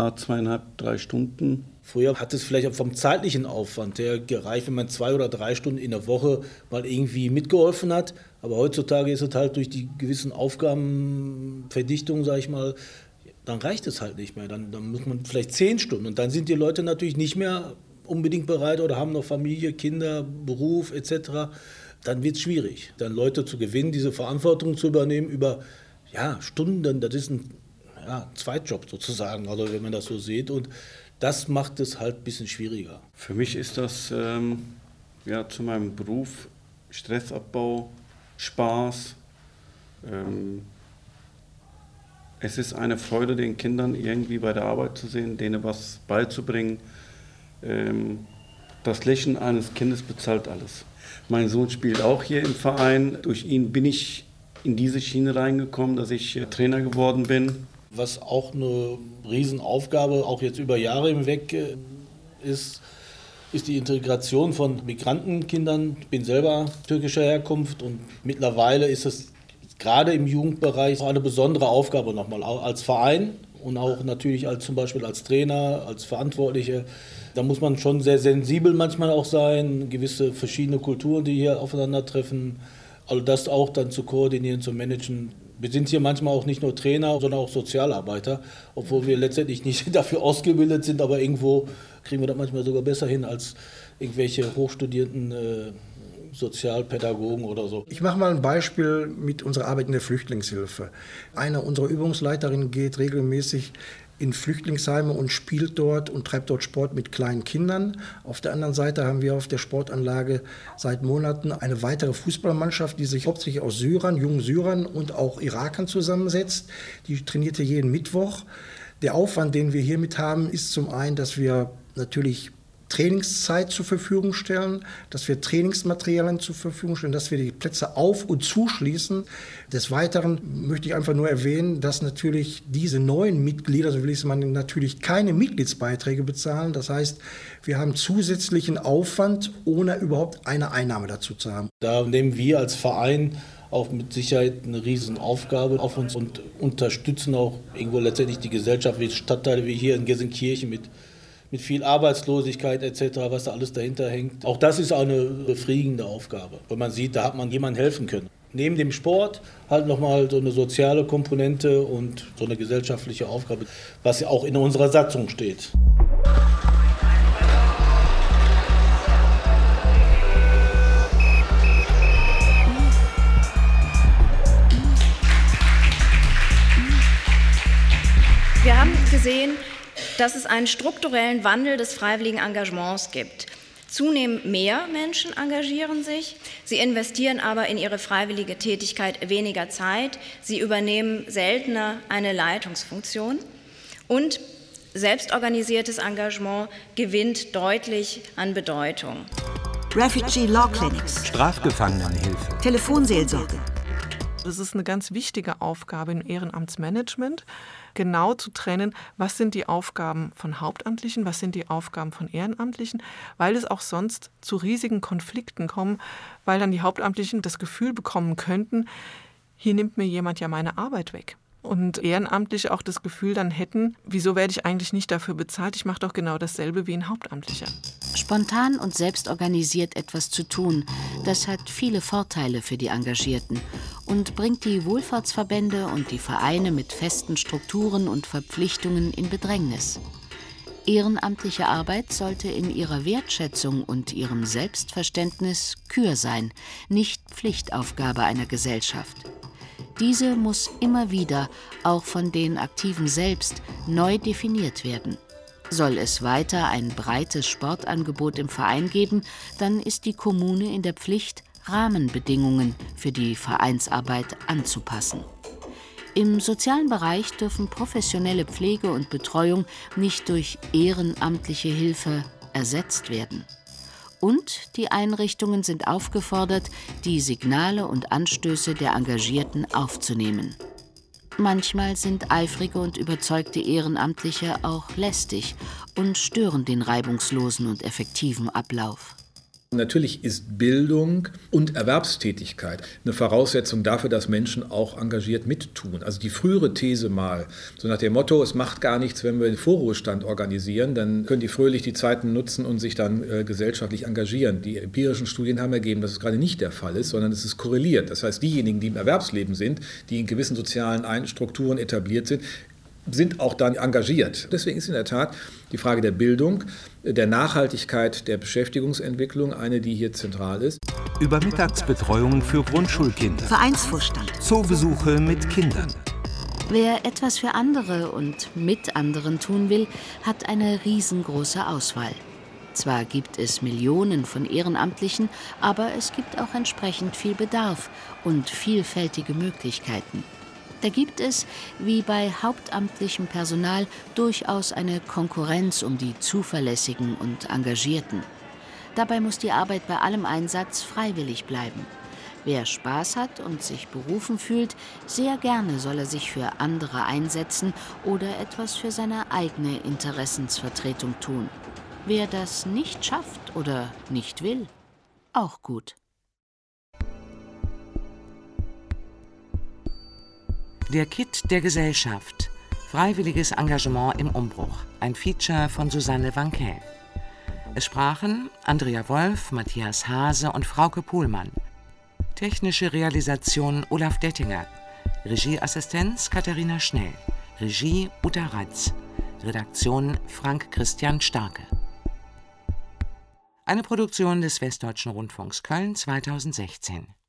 2,5-3 Stunden. Früher hat es vielleicht auch vom zeitlichen Aufwand her gereicht, wenn man 2 oder 3 Stunden in der Woche mal irgendwie mitgeholfen hat. Aber heutzutage ist es halt durch die gewissen Aufgabenverdichtung, sage ich mal, dann reicht es halt nicht mehr. Dann muss man vielleicht 10 Stunden. Und dann sind die Leute natürlich nicht mehr unbedingt bereit oder haben noch Familie, Kinder, Beruf etc. Dann wird es schwierig, dann Leute zu gewinnen, diese Verantwortung zu übernehmen über Stunden. Das ist ein Zweitjob sozusagen, also wenn man das so sieht. Und das macht es halt ein bisschen schwieriger. Für mich ist das zu meinem Beruf Stressabbau, Spaß. Es ist eine Freude, den Kindern irgendwie bei der Arbeit zu sehen, denen was beizubringen. Das Lächeln eines Kindes bezahlt alles. Mein Sohn spielt auch hier im Verein. Durch ihn bin ich in diese Schiene reingekommen, dass ich Trainer geworden bin. Was auch eine Riesenaufgabe, auch jetzt über Jahre hinweg ist die Integration von Migrantenkindern. Ich bin selber türkischer Herkunft und mittlerweile ist es gerade im Jugendbereich auch eine besondere Aufgabe nochmal, als Verein und auch natürlich zum Beispiel als Trainer, als Verantwortliche. Da muss man schon sehr sensibel manchmal auch sein, gewisse verschiedene Kulturen, die hier aufeinandertreffen. Also das auch dann zu koordinieren, zu managen. Wir sind hier manchmal auch nicht nur Trainer, sondern auch Sozialarbeiter, obwohl wir letztendlich nicht dafür ausgebildet sind, aber irgendwo kriegen wir das manchmal sogar besser hin als irgendwelche hochstudierten Sozialpädagogen oder so. Ich mache mal ein Beispiel mit unserer Arbeit in der Flüchtlingshilfe. Eine unserer Übungsleiterinnen geht regelmäßig in Flüchtlingsheime und spielt dort und treibt dort Sport mit kleinen Kindern. Auf der anderen Seite haben wir auf der Sportanlage seit Monaten eine weitere Fußballmannschaft, die sich hauptsächlich aus Syrern, jungen Syrern und auch Irakern zusammensetzt. Die trainierte jeden Mittwoch. Der Aufwand, den wir hiermit haben, ist zum einen, dass wir natürlich Trainingszeit zur Verfügung stellen, dass wir Trainingsmaterialien zur Verfügung stellen, dass wir die Plätze auf- und zuschließen. Des Weiteren möchte ich einfach nur erwähnen, dass natürlich diese neuen Mitglieder, so will ich es mal, natürlich keine Mitgliedsbeiträge bezahlen. Das heißt, wir haben zusätzlichen Aufwand, ohne überhaupt eine Einnahme dazu zu haben. Da nehmen wir als Verein auch mit Sicherheit eine Riesenaufgabe auf uns und unterstützen auch irgendwo letztendlich die Gesellschaft, wie Stadtteile wie hier in Gelsenkirchen mit viel Arbeitslosigkeit etc., was da alles dahinter hängt. Auch das ist eine befriedigende Aufgabe, weil man sieht, da hat man jemandem helfen können. Neben dem Sport halt nochmal so eine soziale Komponente und so eine gesellschaftliche Aufgabe, was ja auch in unserer Satzung steht. Wir sehen, dass es einen strukturellen Wandel des freiwilligen Engagements gibt. Zunehmend mehr Menschen engagieren sich, sie investieren aber in ihre freiwillige Tätigkeit weniger Zeit, sie übernehmen seltener eine Leitungsfunktion und selbstorganisiertes Engagement gewinnt deutlich an Bedeutung. Refugee Law Clinics, Strafgefangenenhilfe, Telefonseelsorge. Das ist eine ganz wichtige Aufgabe im Ehrenamtsmanagement, genau zu trennen, was sind die Aufgaben von Hauptamtlichen, was sind die Aufgaben von Ehrenamtlichen, weil es auch sonst zu riesigen Konflikten kommt, weil dann die Hauptamtlichen das Gefühl bekommen könnten, hier nimmt mir jemand ja meine Arbeit weg. Und Ehrenamtliche auch das Gefühl dann hätten, wieso werde ich eigentlich nicht dafür bezahlt, ich mache doch genau dasselbe wie ein Hauptamtlicher. Spontan und selbstorganisiert etwas zu tun, das hat viele Vorteile für die Engagierten und bringt die Wohlfahrtsverbände und die Vereine mit festen Strukturen und Verpflichtungen in Bedrängnis. Ehrenamtliche Arbeit sollte in ihrer Wertschätzung und ihrem Selbstverständnis Kür sein, nicht Pflichtaufgabe einer Gesellschaft. Diese muss immer wieder, auch von den Aktiven selbst, neu definiert werden. Soll es weiter ein breites Sportangebot im Verein geben, dann ist die Kommune in der Pflicht, Rahmenbedingungen für die Vereinsarbeit anzupassen. Im sozialen Bereich dürfen professionelle Pflege und Betreuung nicht durch ehrenamtliche Hilfe ersetzt werden. Und die Einrichtungen sind aufgefordert, die Signale und Anstöße der Engagierten aufzunehmen. Manchmal sind eifrige und überzeugte Ehrenamtliche auch lästig und stören den reibungslosen und effektiven Ablauf. Natürlich ist Bildung und Erwerbstätigkeit eine Voraussetzung dafür, dass Menschen auch engagiert mittun. Also die frühere These mal, so nach dem Motto, es macht gar nichts, wenn wir den Vorruhestand organisieren, dann können die fröhlich die Zeiten nutzen und sich dann gesellschaftlich engagieren. Die empirischen Studien haben ergeben, dass es gerade nicht der Fall ist, sondern es ist korreliert. Das heißt, diejenigen, die im Erwerbsleben sind, die in gewissen sozialen Strukturen etabliert sind auch dann engagiert. Deswegen ist in der Tat die Frage der Bildung, der Nachhaltigkeit der Beschäftigungsentwicklung eine, die hier zentral ist. Übermittagsbetreuung für Grundschulkinder, Vereinsvorstand, Zoobesuche mit Kindern. Wer etwas für andere und mit anderen tun will, hat eine riesengroße Auswahl. Zwar gibt es Millionen von Ehrenamtlichen, aber es gibt auch entsprechend viel Bedarf und vielfältige Möglichkeiten. Da gibt es, wie bei hauptamtlichem Personal, durchaus eine Konkurrenz um die Zuverlässigen und Engagierten. Dabei muss die Arbeit bei allem Einsatz freiwillig bleiben. Wer Spaß hat und sich berufen fühlt, sehr gerne soll er sich für andere einsetzen oder etwas für seine eigene Interessensvertretung tun. Wer das nicht schafft oder nicht will, auch gut. Der Kitt der Gesellschaft. Freiwilliges Engagement im Umbruch. Ein Feature von Susanne Wankel. Es sprachen Andrea Wolf, Matthias Hase und Frauke Pohlmann. Technische Realisation Olaf Dettinger. Regieassistenz Katharina Schnell. Regie Uta Ratz. Redaktion Frank Christian Starke. Eine Produktion des Westdeutschen Rundfunks Köln 2016.